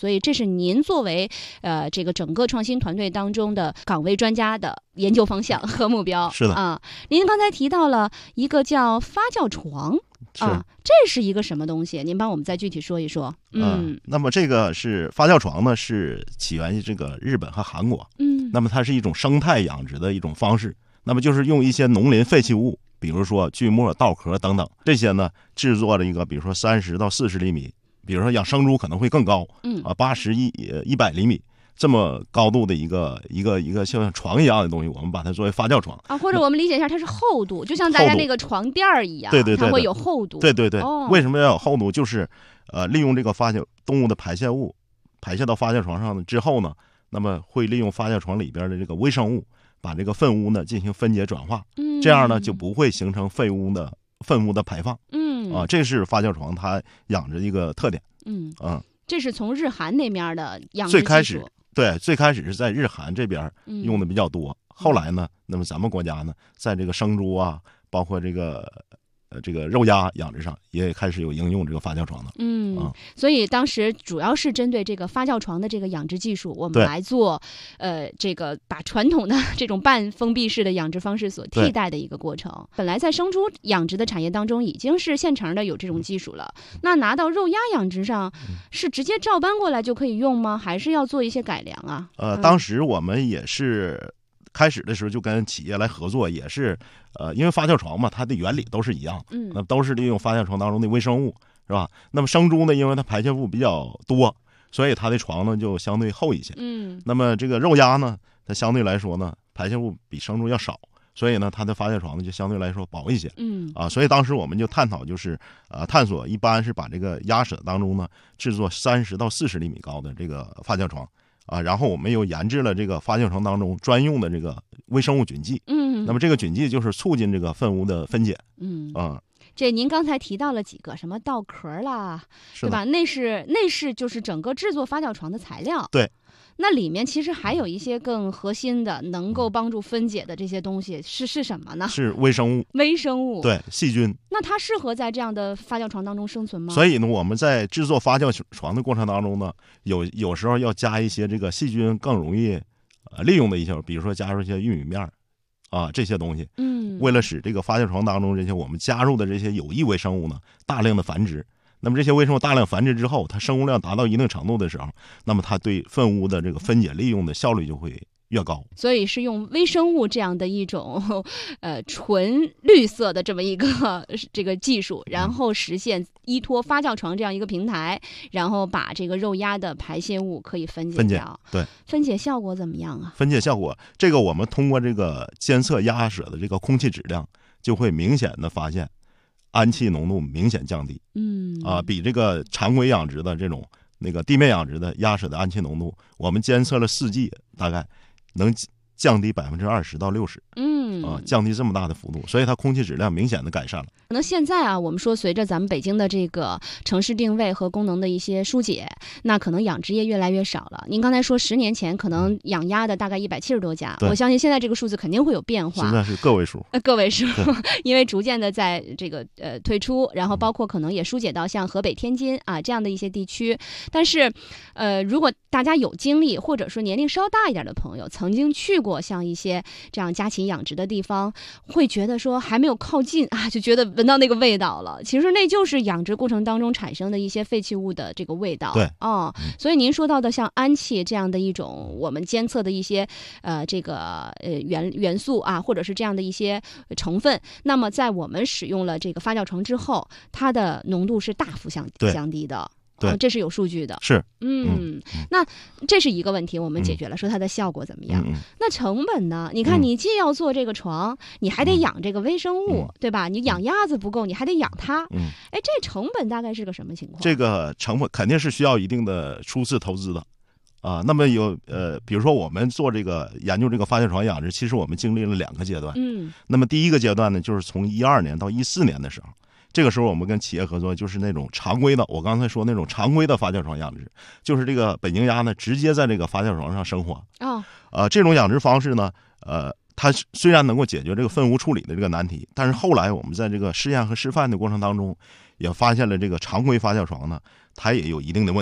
所以这是您作为呃这个整个创新团队当中的岗位专家的研究方向和目标。 是的啊，您刚才提到了一个叫发酵床。 是啊，这是一个什么东西？您帮我们再具体说一说。 嗯，那么这个是发酵床呢，是起源于这个日本和韩国。 嗯， 那么它是一种生态养殖的一种方式。那么就是用一些农林废弃物，比如说锯末、稻壳等等，这些呢制作了一个，比如说三十到四十厘米，比如说养生猪可能会更高， 嗯啊，八十一一百厘米。这么高度的一个一个一个像床一样的东西，我们把它作为发酵床啊，或者我们理解一下，它是厚度，就像大家那个床垫儿一样， 对对对， 它会有厚度。 对对对， 哦、 为什么要有厚度？就是呃，利用这个发酵动物的排泄物排泄到发酵床上之后呢，那么会利用发酵床里边的这个微生物，把这个粪污呢进行分解转化， 嗯， 这样呢就不会形成废污的粪污的排放。 嗯啊，这是发酵床它养殖的一个特点。 嗯嗯， 这是从日韩那面的养殖技术。 最开始。对，最开始是在日韩这边用的比较多， 嗯、 后来呢，那么咱们国家呢，在这个生猪啊，包括这个呃这个肉鸭养殖上，也开始有应用这个发酵床的。 嗯、 啊， 所以当时主要是针对这个发酵床的这个养殖技术，我们来做呃这个把传统的这种半封闭式的养殖方式所替代的一个过程。本来在生猪养殖的产业当中已经是现成的有这种技术了，那拿到肉鸭养殖上是直接照搬过来就可以用吗？还是要做一些改良啊？ 呃， 嗯、 当时我们也是。开始的时候就跟企业来合作，也是，呃，因为发酵床嘛，它的原理都是一样， 嗯， 那都是利用发酵床当中的微生物，是吧？那么生猪呢，因为它排泄物比较多，所以它的床呢就相对厚一些， 嗯。 那么这个肉鸭呢，它相对来说呢，排泄物比生猪要少，所以呢，它的发酵床呢就相对来说薄一些， 嗯， 啊，所以当时我们就探讨，就是呃，探索一般是把这个鸭舍当中呢制作三十到四十厘米高的这个发酵床。啊，然后我们又研制了这个发酵床当中专用的这个微生物菌剂， 嗯， 那么这个菌剂就是促进这个粪污的分解， 嗯啊， 这您刚才提到了几个什么稻壳啦，对吧？那是那是就是整个制作发酵床的材料， 对。 那里面其实还有一些更核心的，能够帮助分解的这些东西是是什么呢？ 是微生物， 微生物， 对，细菌。 那它适合在这样的发酵床当中生存吗？ 所以呢，我们在制作发酵床的过程当中呢，有有时候要加一些这个细菌更容易呃利用的一些，比如说加入一些玉米面啊这些东西， 嗯， 为了使这个发酵床当中这些我们加入的这些有益微生物呢大量的繁殖。那么这些微生物大量繁殖之后，它生物量达到一定程度的时候，那么它对粪污的这个分解利用的效率就会越高。 所以是用微生物这样的一种呃纯绿色的这么一个这个技术，然后实现依托发酵床这样一个平台，然后把这个肉鸭的排泄物可以分解分解掉。 对， 分解效果怎么样啊？ 分解效果，这个我们通过这个监测鸭舍的这个空气质量，就会明显的发现。氨气浓度明显降低， 嗯啊，比这个常规养殖的这种那个地面养殖的鸭舍的氨气浓度，我们监测了四季，大概能降低百分之二十到六十， 嗯啊，降低这么大的幅度，所以它空气质量明显的改善了。 可能现在啊，我们说随着咱们北京的这个城市定位和功能的一些疏解，那可能养殖业越来越少了。您刚才说十年前可能养鸭的大概一百七十多家，我相信现在这个数字肯定会有变化。 现在是个位数， 呃，个位数，因为逐渐的在这个呃退出，然后包括可能也疏解到像河北、天津啊这样的一些地区。但是，呃，如果大家有经历，或者说年龄稍大一点的朋友，曾经去过像一些这样家禽养殖的地方，会觉得说还没有靠近啊，就觉得闻到那个味道了。其实那就是养殖过程当中产生的一些废弃物的这个味道。 对， 哦，所以您说到的像氨气这样的一种我们监测的一些呃这个呃元元素啊，或者是这样的一些成分，那么在我们使用了这个发酵床之后，它的浓度是大幅降降低的。 对、 哦，这是有数据的。 是， 嗯，嗯那这是一个问题，我们解决了，嗯、说它的效果怎么样？ 嗯、 那成本呢？你看，你既要做这个床，嗯、你还得养这个微生物，嗯、对吧？你养鸭子不够，你还得养它。 嗯， 哎，这成本大概是个什么情况？ 这个成本肯定是需要一定的初次投资的。啊，那么有呃，比如说我们做这个研究这个发酵床养殖，其实我们经历了两个阶段。 嗯， 那么第一个阶段呢，就是从一二年到一四年的时候。这个时候我们跟企业合作，就是那种常规的，我刚才说那种常规的发酵床养殖，就是这个北京鸭呢直接在这个发酵床上生活。 哦， 呃，这种养殖方式呢，呃，它虽然能够解决这个粪污处理的这个难题，但是后来我们在这个试验和示范的过程当中，也发现了这个常规发酵床呢，它也有一定的问题。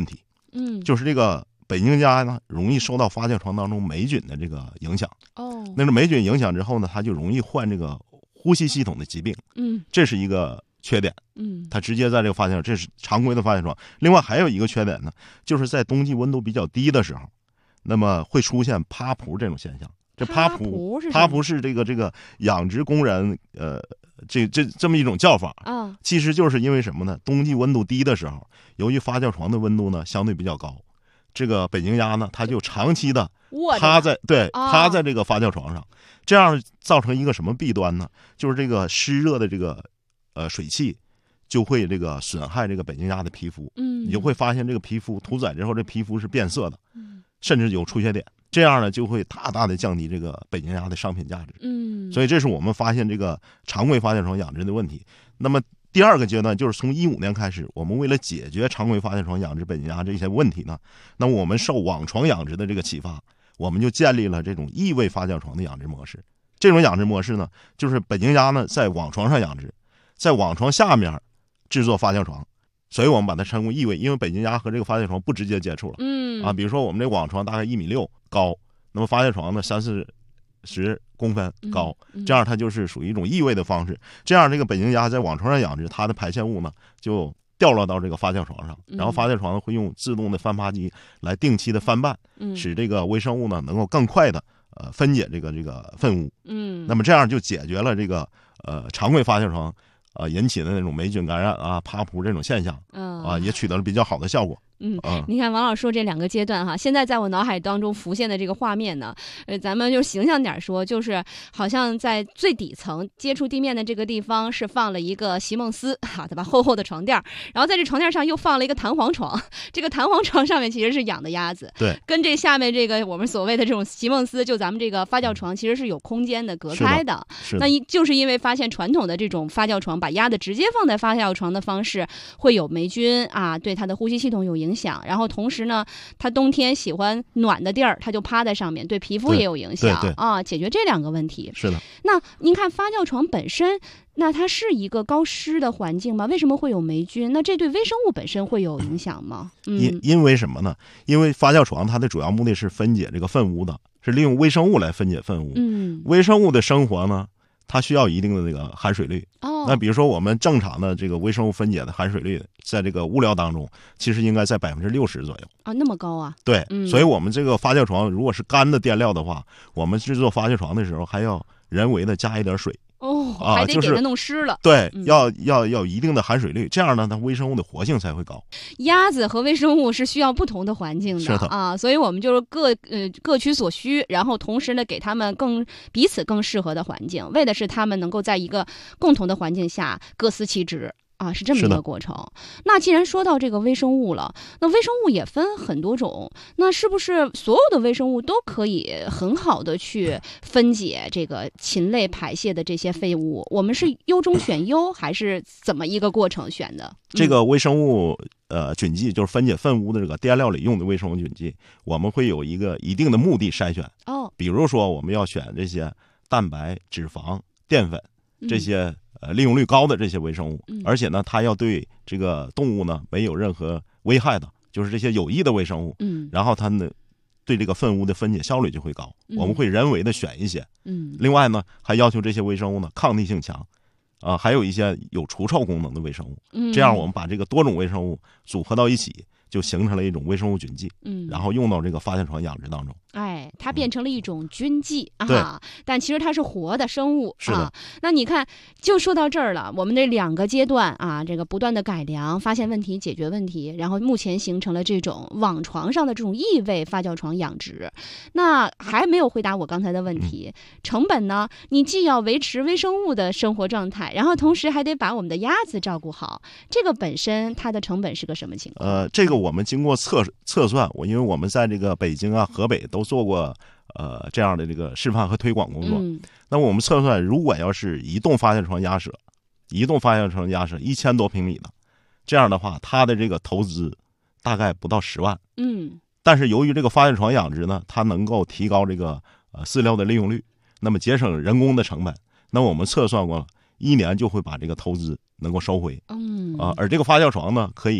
嗯， 就是这个北京鸭呢，容易受到发酵床当中霉菌的这个影响。 哦， 那个霉菌影响之后呢，它就容易患这个呼吸系统的疾病。 嗯， 这是一个缺点。 嗯， 它直接在这个发酵，这是常规的发酵床。另外还有一个缺点呢，就是在冬季温度比较低的时候，那么会出现趴扑这种现象。这趴扑，趴扑是这个这个养殖工人呃，这这这么一种叫法啊。 其实就是因为什么呢？冬季温度低的时候，由于发酵床的温度呢相对比较高，这个北京鸭呢，它就长期的趴在对趴在这个发酵床上，这样造成一个什么弊端呢？就是这个湿热的这个呃水汽就会这个损害这个北京鸭的皮肤。 嗯， 你就会发现这个皮肤屠宰之后，这皮肤是变色的，甚至有出血点。这样呢，就会大大的降低这个北京鸭的商品价值。 嗯， 所以这是我们发现这个常规发酵床养殖的问题。那么第二个阶段就是从一五年开始，我们为了解决常规发酵床养殖北京鸭这些问题呢，那我们受网床养殖的这个启发，我们就建立了这种异位发酵床的养殖模式。这种养殖模式呢，就是北京鸭呢在网床上养殖，在网床下面制作发酵床。所以我们把它称为异位，因为北京鸭和这个发酵床不直接接触了。 嗯啊，比如说我们这网床大概一米六高，那么发酵床呢三四十公分高，这样它就是属于一种异位的方式。这样这个北京鸭在网床上养殖，它的排泄物呢就掉落到这个发酵床上，然后发酵床会用自动的翻扒机来定期的翻拌，使这个微生物呢能够更快的呃分解这个这个粪物。 嗯， 那么这样就解决了这个呃常规发酵床呃引起的那种霉菌感染啊、趴扑这种现象， 嗯、 啊，也取得了比较好的效果。 嗯，你看王老师说这两个阶段哈，现在在我脑海当中浮现的这个画面呢，呃，咱们就形象点说，就是好像在最底层接触地面的这个地方是放了一个席梦思哈，对吧？厚厚的床垫，然后在这床垫上又放了一个弹簧床，这个弹簧床上面其实是养的鸭子， 对， 跟这下面这个我们所谓的这种席梦思，就咱们这个发酵床其实是有空间的隔开的。 是的， 那一就是因为发现传统的这种发酵床把鸭子直接放在发酵床的方式会有霉菌啊，对它的呼吸系统有影响，然后同时呢，它冬天喜欢暖的地儿，它就趴在上面，对皮肤也有影响。 对对对啊，解决这两个问题。 是的。 那您看发酵床本身，那它是一个高湿的环境吗？为什么会有霉菌？那这对微生物本身会有影响吗？嗯、 因因为什么呢？因为发酵床它的主要目的是分解这个粪污的，是利用微生物来分解粪污。 嗯， 微生物的生活呢，它需要一定的这个含水率。 哦， 那比如说我们正常的这个微生物分解的含水率，在这个物料当中，其实应该在百分之六十左右。 啊，那么高啊？ 对， 嗯、 所以我们这个发酵床如果是干的垫料的话，我们制作发酵床的时候还要人为的加一点水。 哦， 啊、 还得给它弄湿了。 对， 嗯、 要要要有一定的含水率，这样呢，它微生物的活性才会高。 鸭子和微生物是需要不同的环境的， 是的啊，所以我们就是各呃各取所需，然后同时呢，给他们更彼此更适合的环境，为的是他们能够在一个共同的环境下各司其职。啊，是这么一个过程。那既然说到这个微生物了，那微生物也分很多种，那是不是所有的微生物都可以很好的去分解这个禽类排泄的这些废物？我们是优中选优，还是怎么一个过程选的？ 这个微生物呃菌剂就是分解粪污的这个垫料里用的微生物菌剂，我们会有一个一定的目的筛选。 哦， 比如说我们要选这些蛋白、脂肪、淀粉这些、嗯。呃，利用率高的这些微生物，而且呢，它要对这个动物呢没有任何危害的，就是这些有益的微生物。 嗯， 然后它呢，对这个粪污的分解效率就会高。 嗯、 我们会人为的选一些。 嗯， 另外呢，还要求这些微生物呢抗逆性强，啊、呃，还有一些有除臭功能的微生物。 嗯， 这样我们把这个多种微生物组合到一起，就形成了一种微生物菌剂。 嗯， 然后用到这个发酵床养殖当中。 哎，它变成了一种菌剂、 嗯、 啊，但其实它是活的生物。 是的。 啊、那你看，就说到这儿了，我们这两个阶段啊，这个不断的改良，发现问题，解决问题，然后目前形成了这种网床上的这种异位发酵床养殖。那还没有回答我刚才的问题，嗯、成本呢？你既要维持微生物的生活状态，然后同时还得把我们的鸭子照顾好，这个本身它的成本是个什么情况？ 呃，这个我们经过测测算，我因为我们在这个北京啊、河北都做过呃这样的这个示范和推广工作。 嗯、 那么我们测算，如果要是移动发酵床鸭舍，移动发酵床鸭舍一千多平米的，这样的话，它的这个投资大概不到十万。 嗯。 但是由于这个发酵床养殖呢，它能够提高这个呃饲料的利用率，那么节省人工的成本。那我们测算过了，一年就会把这个投资能够收回。 嗯。 啊、呃，而这个发酵床呢，可以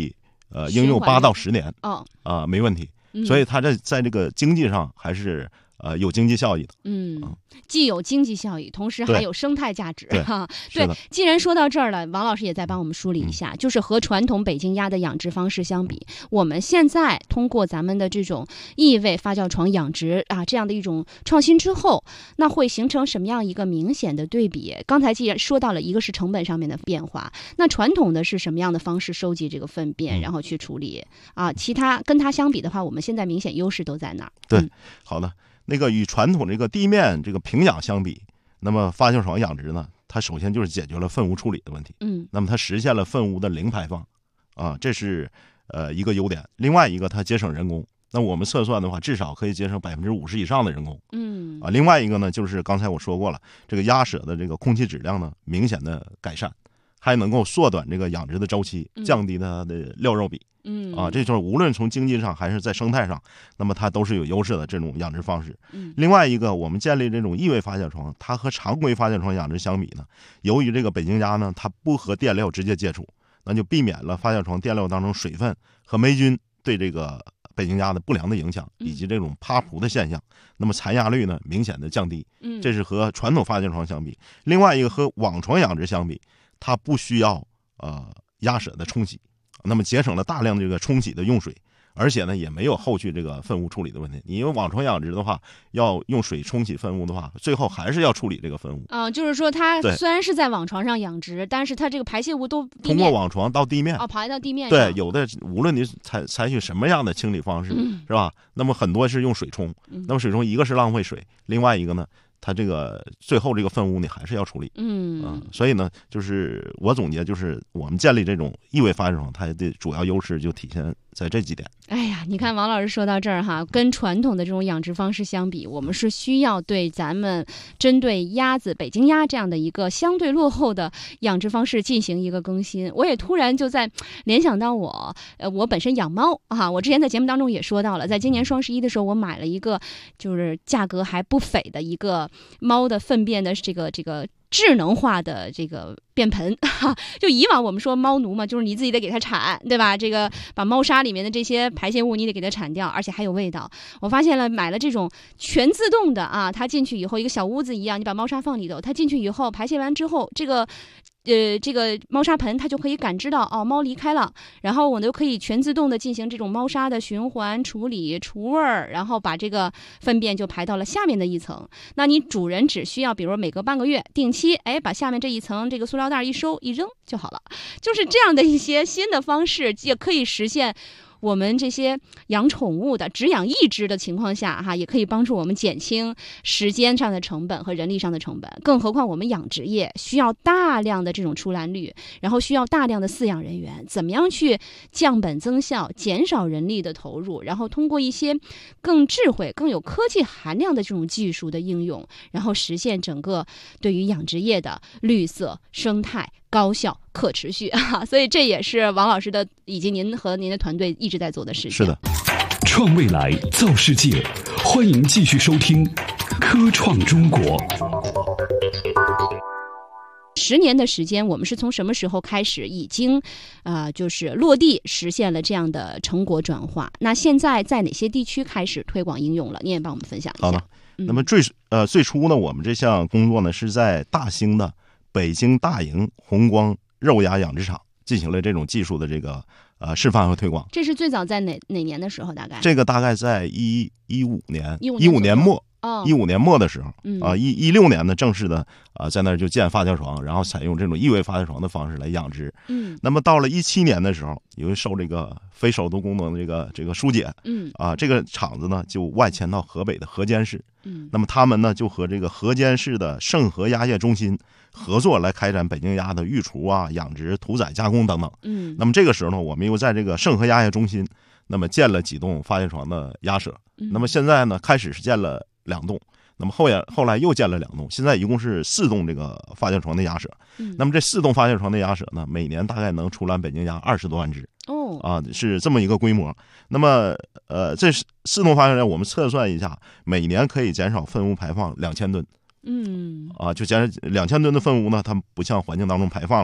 呃应用八到十年， 哦啊、呃、没问题。 嗯、 所以它在在这个经济上还是呃有经济效益的。 嗯，既有经济效益，同时还有生态价值哈。对，对既然说到这儿了，王老师也在帮我们梳理一下，嗯、就是和传统北京鸭的养殖方式相比，我们现在通过咱们的这种异味发酵床养殖啊这样的一种创新之后，那会形成什么样一个明显的对比？刚才既然说到了一个是成本上面的变化，那传统的是什么样的方式收集这个粪便，然后去处理啊？其他跟它相比的话，我们现在明显优势都在哪儿？ 对， 嗯、 好的。那个与传统这个地面这个平养相比，那么发酵床养殖呢，它首先就是解决了粪污处理的问题。 嗯， 那么它实现了粪污的零排放，啊，这是呃一个优点。另外一个，它节省人工。那我们测算的话，至少可以节省百分之五十以上的人工。 嗯， 啊，另外一个呢，就是刚才我说过了，这个鸭舍的这个空气质量呢明显的改善，还能够缩短这个养殖的周期，降低它的料肉比。 嗯啊，这就是无论从经济上还是在生态上，那么它都是有优势的这种养殖方式。 嗯， 另外一个，我们建立这种异味发酵床，它和常规发酵床养殖相比呢，由于这个北京鸭呢，它不和垫料直接接触，那就避免了发酵床垫料当中水分和霉菌对这个北京鸭的不良的影响，以及这种趴扑的现象。那么残鸭率呢，明显的降低。 嗯， 这是和传统发酵床相比。另外一个和网床养殖相比，它不需要呃鸭舍的冲洗。那么节省了大量的这个冲洗的用水，而且呢也没有后续这个粪污处理的问题。你因为网床养殖的话，要用水冲洗粪污的话，最后还是要处理这个粪污。 啊、呃，就是说它虽然是在网床上养殖，但是它这个排泄物都通过网床到地面， 哦，排到地面上。 对，有的无论你采采取什么样的清理方式， 嗯、 是吧？那么很多是用水冲， 嗯、 那么水冲一个是浪费水，另外一个呢，它这个最后这个粪污你还是要处理。 嗯啊，所以呢，就是我总结，就是我们建立这种异味发酵床，它的主要优势就体现在这几点。 哎呀，你看王老师说到这儿哈，跟传统的这种养殖方式相比，我们是需要对咱们针对鸭子北京鸭这样的一个相对落后的养殖方式进行一个更新。我也突然就在联想到我，呃，我本身养猫啊，我之前在节目当中也说到了，在今年双十一的时候，我买了一个就是价格还不菲的一个猫的粪便的这个这个。智能化的这个便盆，哈，就以往我们说猫奴嘛，就是你自己得给它铲，对吧？这个把猫砂里面的这些排泄物你得给它铲掉，而且还有味道。我发现了，买了这种全自动的啊，它进去以后一个小屋子一样，你把猫砂放里头，它进去以后排泄完之后，这个。呃，这个猫砂盆它就可以感知到哦，猫离开了，然后我就可以全自动的进行这种猫砂的循环处理、除味儿，然后把这个粪便就排到了下面的一层。那你主人只需要，比如每隔半个月定期，哎，把下面这一层这个塑料袋一收一扔就好了。就是这样的一些新的方式，也可以实现。我们这些养宠物的只养一只的情况下哈，也可以帮助我们减轻时间上的成本和人力上的成本。更何况我们养殖业需要大量的这种出栏率，然后需要大量的饲养人员，怎么样去降本增效，减少人力的投入，然后通过一些更智慧、更有科技含量的这种技术的应用，然后实现整个对于养殖业的绿色生态。高效可持续啊，所以这也是王老师的以及您和您的团队一直在做的事情。 是的， 创未来，造世界，欢迎继续收听《科创中国》。 十年的时间，我们是从什么时候开始已经，呃，就是落地实现了这样的成果转化？那现在在哪些地区开始推广应用了？您也帮我们分享一下。 好的，那么最呃最初呢，我们这项工作呢是在大兴的。北京大营红光肉鸭养殖场进行了这种技术的这个呃示范和推广。 这是最早在哪哪年的时候？大概这个大概在一一五年， 一五年末， 哦， 一五年末的时候， 嗯啊，一一六年呢正式的啊、呃、在那儿就建发酵床，然后采用这种异味发酵床的方式来养殖。 嗯， 那么到了一七年的时候，由于受这个非首都功能的这个这个疏解， 嗯啊，这个厂子呢就外迁到河北的河间市。 嗯， 那么他们呢就和这个河间市的盛和鸭业中心合作来开展北京鸭的育雏啊、养殖、屠宰、加工等等。 嗯， 那么这个时候呢，我们又在这个盛和鸭业中心，那么建了几栋发酵床的鸭舍。 嗯、 那么现在呢，开始是建了两栋，那么后来后来又建了两栋，现在一共是四栋这个发酵床的鸭舍。 嗯， 那么这四栋发酵床的鸭舍呢，每年大概能出栏北京鸭二十多万只。 哦， 啊，是这么一个规模。那么，呃，这四栋发酵床我们测算一下，每年可以减少粪污排放两千吨。 嗯， 啊，就减少两千吨的粪污呢，它不向环境当中排放了。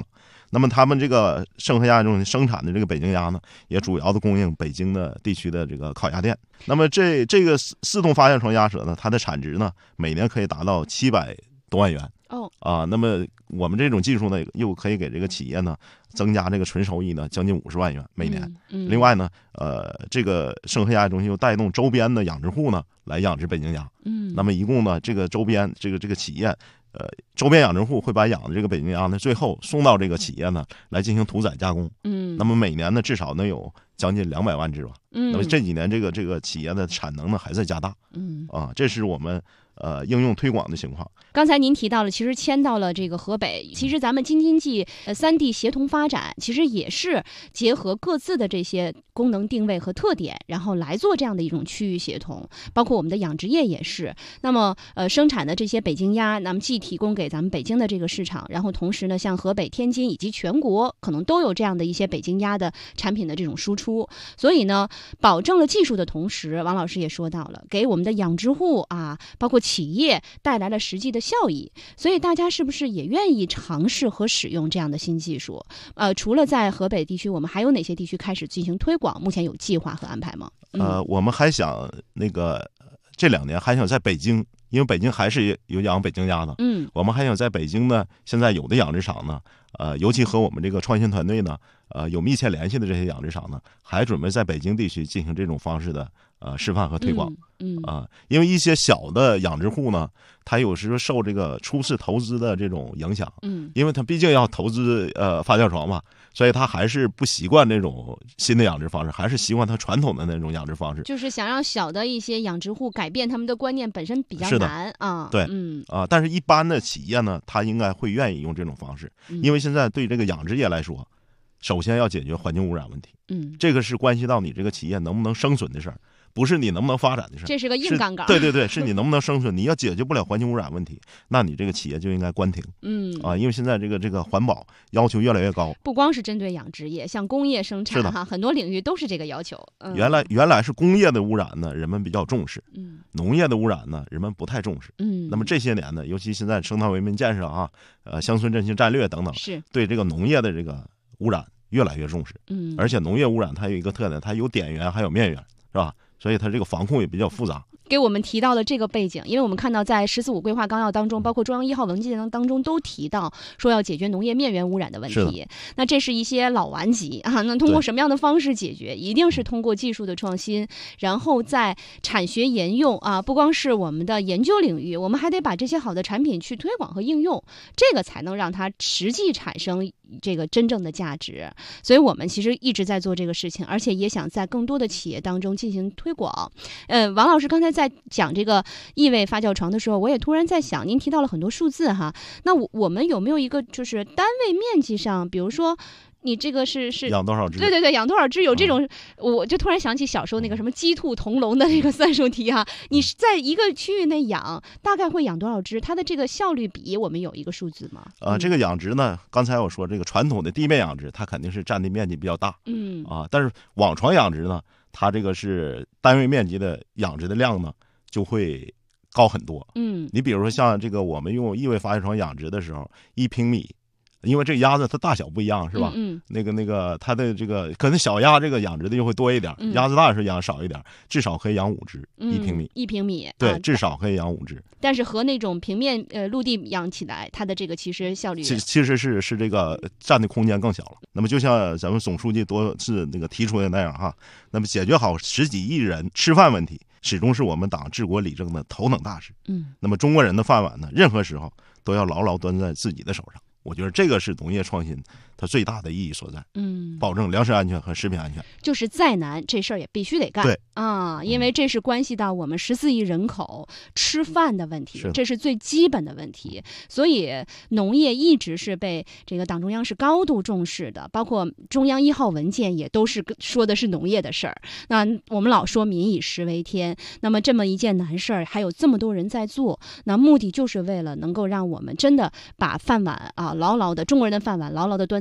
那么他们这个盛和鸭中心生产的这个北京鸭呢，也主要的供应北京的地区的这个烤鸭店。那么这这个四四洞发酵床鸭舌呢，它的产值呢，每年可以达到七百多万元。 哦啊，那么我们这种技术呢，又可以给这个企业呢增加这个纯收益呢，将近五十万元每年。 嗯嗯、 另外呢，呃，这个盛和鸭中心又带动周边的养殖户呢来养殖北京鸭。 嗯， 那么一共呢，这个周边这个这个企业，呃，周边养殖户会把养的这个北京鸭呢，最后送到这个企业呢来进行屠宰加工。 嗯， 那么每年呢至少能有将近两百万只吧。 嗯， 那么这几年这个这个企业的产能呢还在加大。 嗯， 啊，这是我们呃应用推广的情况。 刚才您提到了，其实迁到了这个河北，其实咱们京津冀呃三地协同发展，其实也是结合各自的这些功能定位和特点，然后来做这样的一种区域协同。包括我们的养殖业也是，那么呃生产的这些北京鸭，那么既提供给咱们北京的这个市场，然后同时呢，像河北、天津以及全国可能都有这样的一些北京鸭的产品的这种输出。所以呢，保证了技术的同时，王老师也说到了，给我们的养殖户啊，包括企业带来了实际的效益。所以大家是不是也愿意尝试和使用这样的新技术？呃，除了在河北地区，我们还有哪些地区开始进行推广？目前有计划和安排吗？嗯、 呃，我们还想那个这两年还想在北京，因为北京还是有养北京鸭的。 嗯， 我们还想在北京呢，现在有的养殖场呢，呃，尤其和我们这个创新团队呢，呃，有密切联系的这些养殖场呢，还准备在北京地区进行这种方式的呃示范和推广。 嗯啊、呃，因为一些小的养殖户呢，他有时候受这个初次投资的这种影响。 嗯， 因为他毕竟要投资呃发酵床嘛，所以他还是不习惯这种新的养殖方式，还是习惯他传统的那种养殖方式。 就是想让小的一些养殖户改变他们的观念，本身比较难啊。 对， 嗯啊、呃，但是一般的企业呢，他应该会愿意用这种方式， 嗯、 因为现在对这个养殖业来说，首先要解决环境污染问题。 嗯， 这个是关系到你这个企业能不能生存的事儿。不是你能不能发展的事， 这是个硬杠杠。 对对对，是你能不能生存。你要解决不了环境污染问题，那你这个企业就应该关停。 嗯啊，因为现在这个这个环保要求越来越高， 不光是针对养殖业，像工业生产哈，很多领域都是这个要求。嗯、 原来原来是工业的污染呢，人们比较重视； 嗯， 农业的污染呢，人们不太重视。 嗯， 那么这些年呢，尤其现在生态文明建设啊，呃，乡村振兴战略等等， 是对这个农业的这个污染越来越重视。 嗯， 而且农业污染它有一个特点，它有点源还有面源，是吧？所以它这个防控也比较复杂。 给我们提到了这个背景，因为我们看到在“十四五”规划纲要当中，包括中央一号文件当中都提到说要解决农业面源污染的问题。那这是一些老顽疾啊，那通过什么样的方式解决？一定是通过技术的创新，然后在产学研用啊，不光是我们的研究领域，我们还得把这些好的产品去推广和应用，这个才能让它实际产生这个真正的价值。所以我们其实一直在做这个事情，而且也想在更多的企业当中进行推广。呃，王老师刚才在讲这个异味发酵床的时候，我也突然在想，您提到了很多数字哈，那我我们有没有一个就是单位面积上，比如说你这个是是养多少只？ 对对对，养多少只有这种，嗯、我就突然想起小时候那个什么鸡兔同笼的那个算术题哈。你是在一个区域内养，大概会养多少只？它的这个效率比我们有一个数字吗？ 啊、呃，这个养殖呢，刚才我说这个传统的地面养殖，它肯定是占地面积比较大， 嗯啊，但是网床养殖呢，它这个是单位面积的养殖的量呢就会高很多。 嗯， 你比如说像这个我们用异味发酵床养殖的时候，一平米。因为这个鸭子它大小不一样，是吧？ 嗯, 嗯， 那个那个它的这个可能小鸭这个养殖的就会多一点， 嗯、 鸭子大是养少一点，至少可以养五只、 嗯、 一平米。 一平米， 对， 啊、 至少可以养五只。 但是和那种平面呃陆地养起来，它的这个其实效率其其实是是这个占的空间更小了。那么就像咱们总书记多次那个提出的那样哈，那么解决好十几亿人吃饭问题，始终是我们党治国理政的头等大事。 嗯， 那么中国人的饭碗呢，任何时候都要牢牢端在自己的手上。我觉得这个是农业创新它最大的意义所在， 嗯， 保证粮食安全和食品安全。 就是再难这事儿也必须得干， 对啊，因为这是关系到我们十四亿人口吃饭的问题， 是这是最基本的问题。所以农业一直是被这个党中央是高度重视的，包括中央一号文件也都是说的是农业的事儿。那我们老说民以食为天，那么这么一件难事儿，还有这么多人在做，那目的就是为了能够让我们真的把饭碗啊牢牢的中国人的饭碗牢牢的端在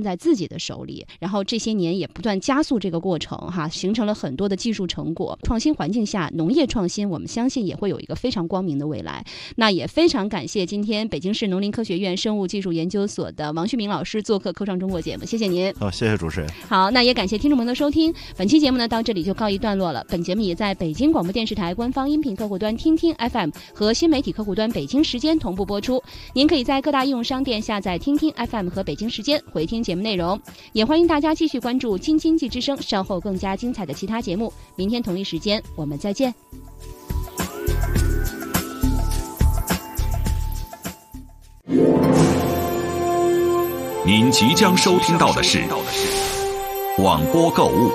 在自己的手里，然后这些年也不断加速这个过程哈，形成了很多的技术成果。创新环境下，农业创新我们相信也会有一个非常光明的未来。那也非常感谢今天北京市农林科学院生物技术研究所的王旭明老师做客科创中国节目，谢谢您。 好、哦，谢谢主持人。 好，那也感谢听众们的收听，本期节目呢到这里就告一段落了。本节目也在北京广播电视台官方音频客户端听听 F M 和新媒体客户端北京时间同步播出，您可以在各大应用商店下载听听 F M 和北京时间回听节目内容，也欢迎大家继续关注京津冀之声稍后更加精彩的其他节目。明天同一时间我们再见。 您即将收听到的是广播购物。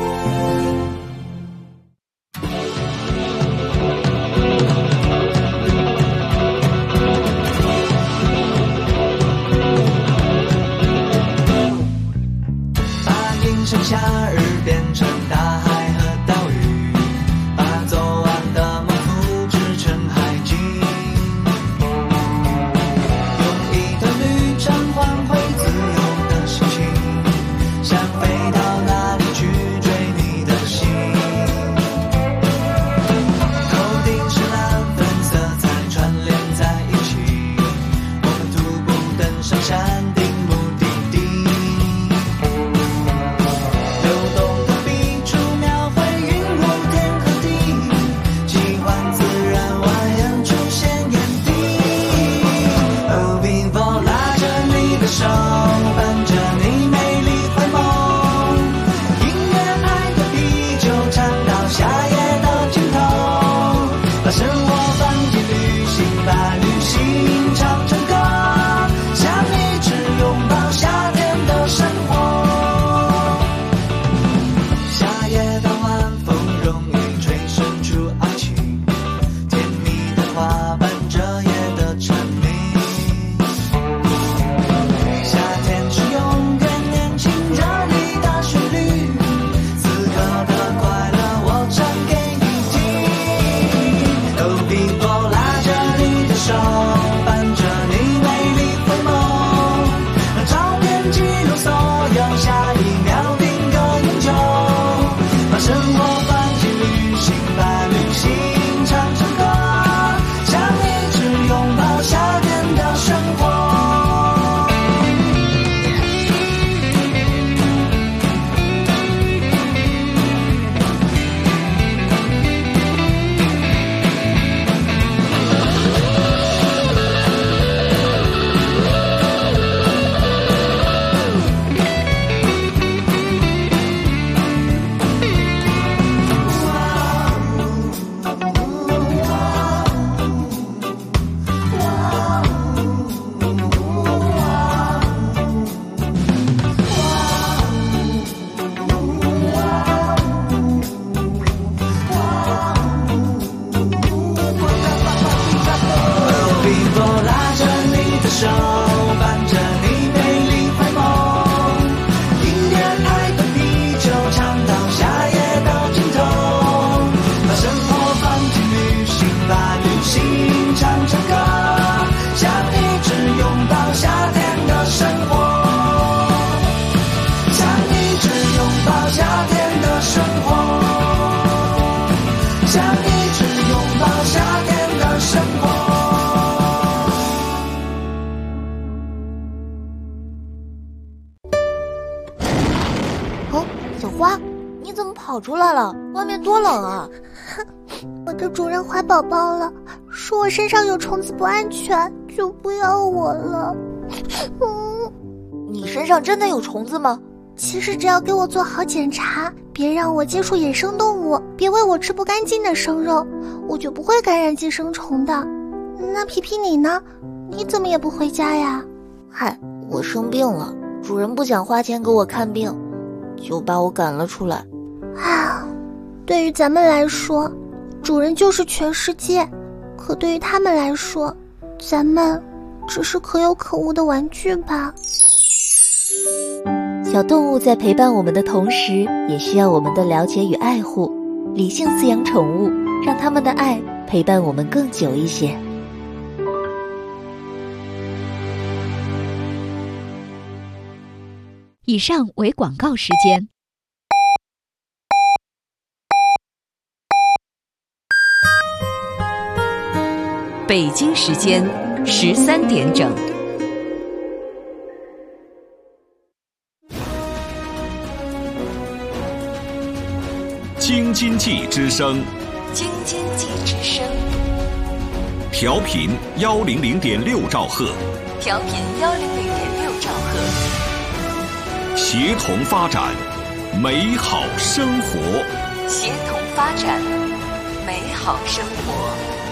把应声夏日变成大海和岛屿，把昨晚的梦复制成海景，用一段旅程换回自由的心情，想飞到哪里去追你的心。头顶是蓝粉色彩串联在一起，我们徒步登上山顶目的地，流动的笔触描绘云如天和地，奇幻自然蜿蜒出现眼底。Oh people 拉着你的手，伴着你美丽回眸，音乐爱的啤酒唱到夏夜的尽头，把生活放进旅行，把旅行唱成歌，像一直拥抱夏天的生活。夏夜的晚风容易吹生出爱情，甜蜜的花伴着夜的蝉鸣。夏天是永远年轻热力的旋律，此刻的快乐我唱给你听。Oh people 拉着你的手，伴着你美丽回眸，让照片记录所有下一秒定格永久，把生活放进旅行，把旅行唱成歌，像一直拥抱夏天的生活。people 拉着你的手，伴着你美丽回眸，音乐爱的啤酒唱到夏夜的尽头，把生活放进旅行，把旅行唱成歌，像一直拥抱夏天的生活，像一直拥抱夏天的生活，像一直拥抱夏天的生活。 小花，你怎么跑出来了？外面多冷啊！ 我的主人怀宝宝了，说我身上有虫子不安全，就不要我了。 嗯，你身上真的有虫子吗？ 其实只要给我做好检查，别让我接触野生动物，别喂我吃不干净的生肉，我就不会感染寄生虫的。那皮皮你呢？你怎么也不回家呀？ 嗨，我生病了，主人不想花钱给我看病，就把我赶了出来。 啊，对于咱们来说，主人就是全世界，可对于他们来说，咱们只是可有可无的玩具吧。 小动物在陪伴我们的同时，也需要我们的了解与爱护。理性饲养宠物，让他们的爱陪伴我们更久一些。 以上为广告时间。北京时间十三点整。 京津冀之声， 京津冀之声， 调频幺零零点六兆赫， 调频幺零零点六兆赫， 协同发展，美好生活， 协同发展，美好生活。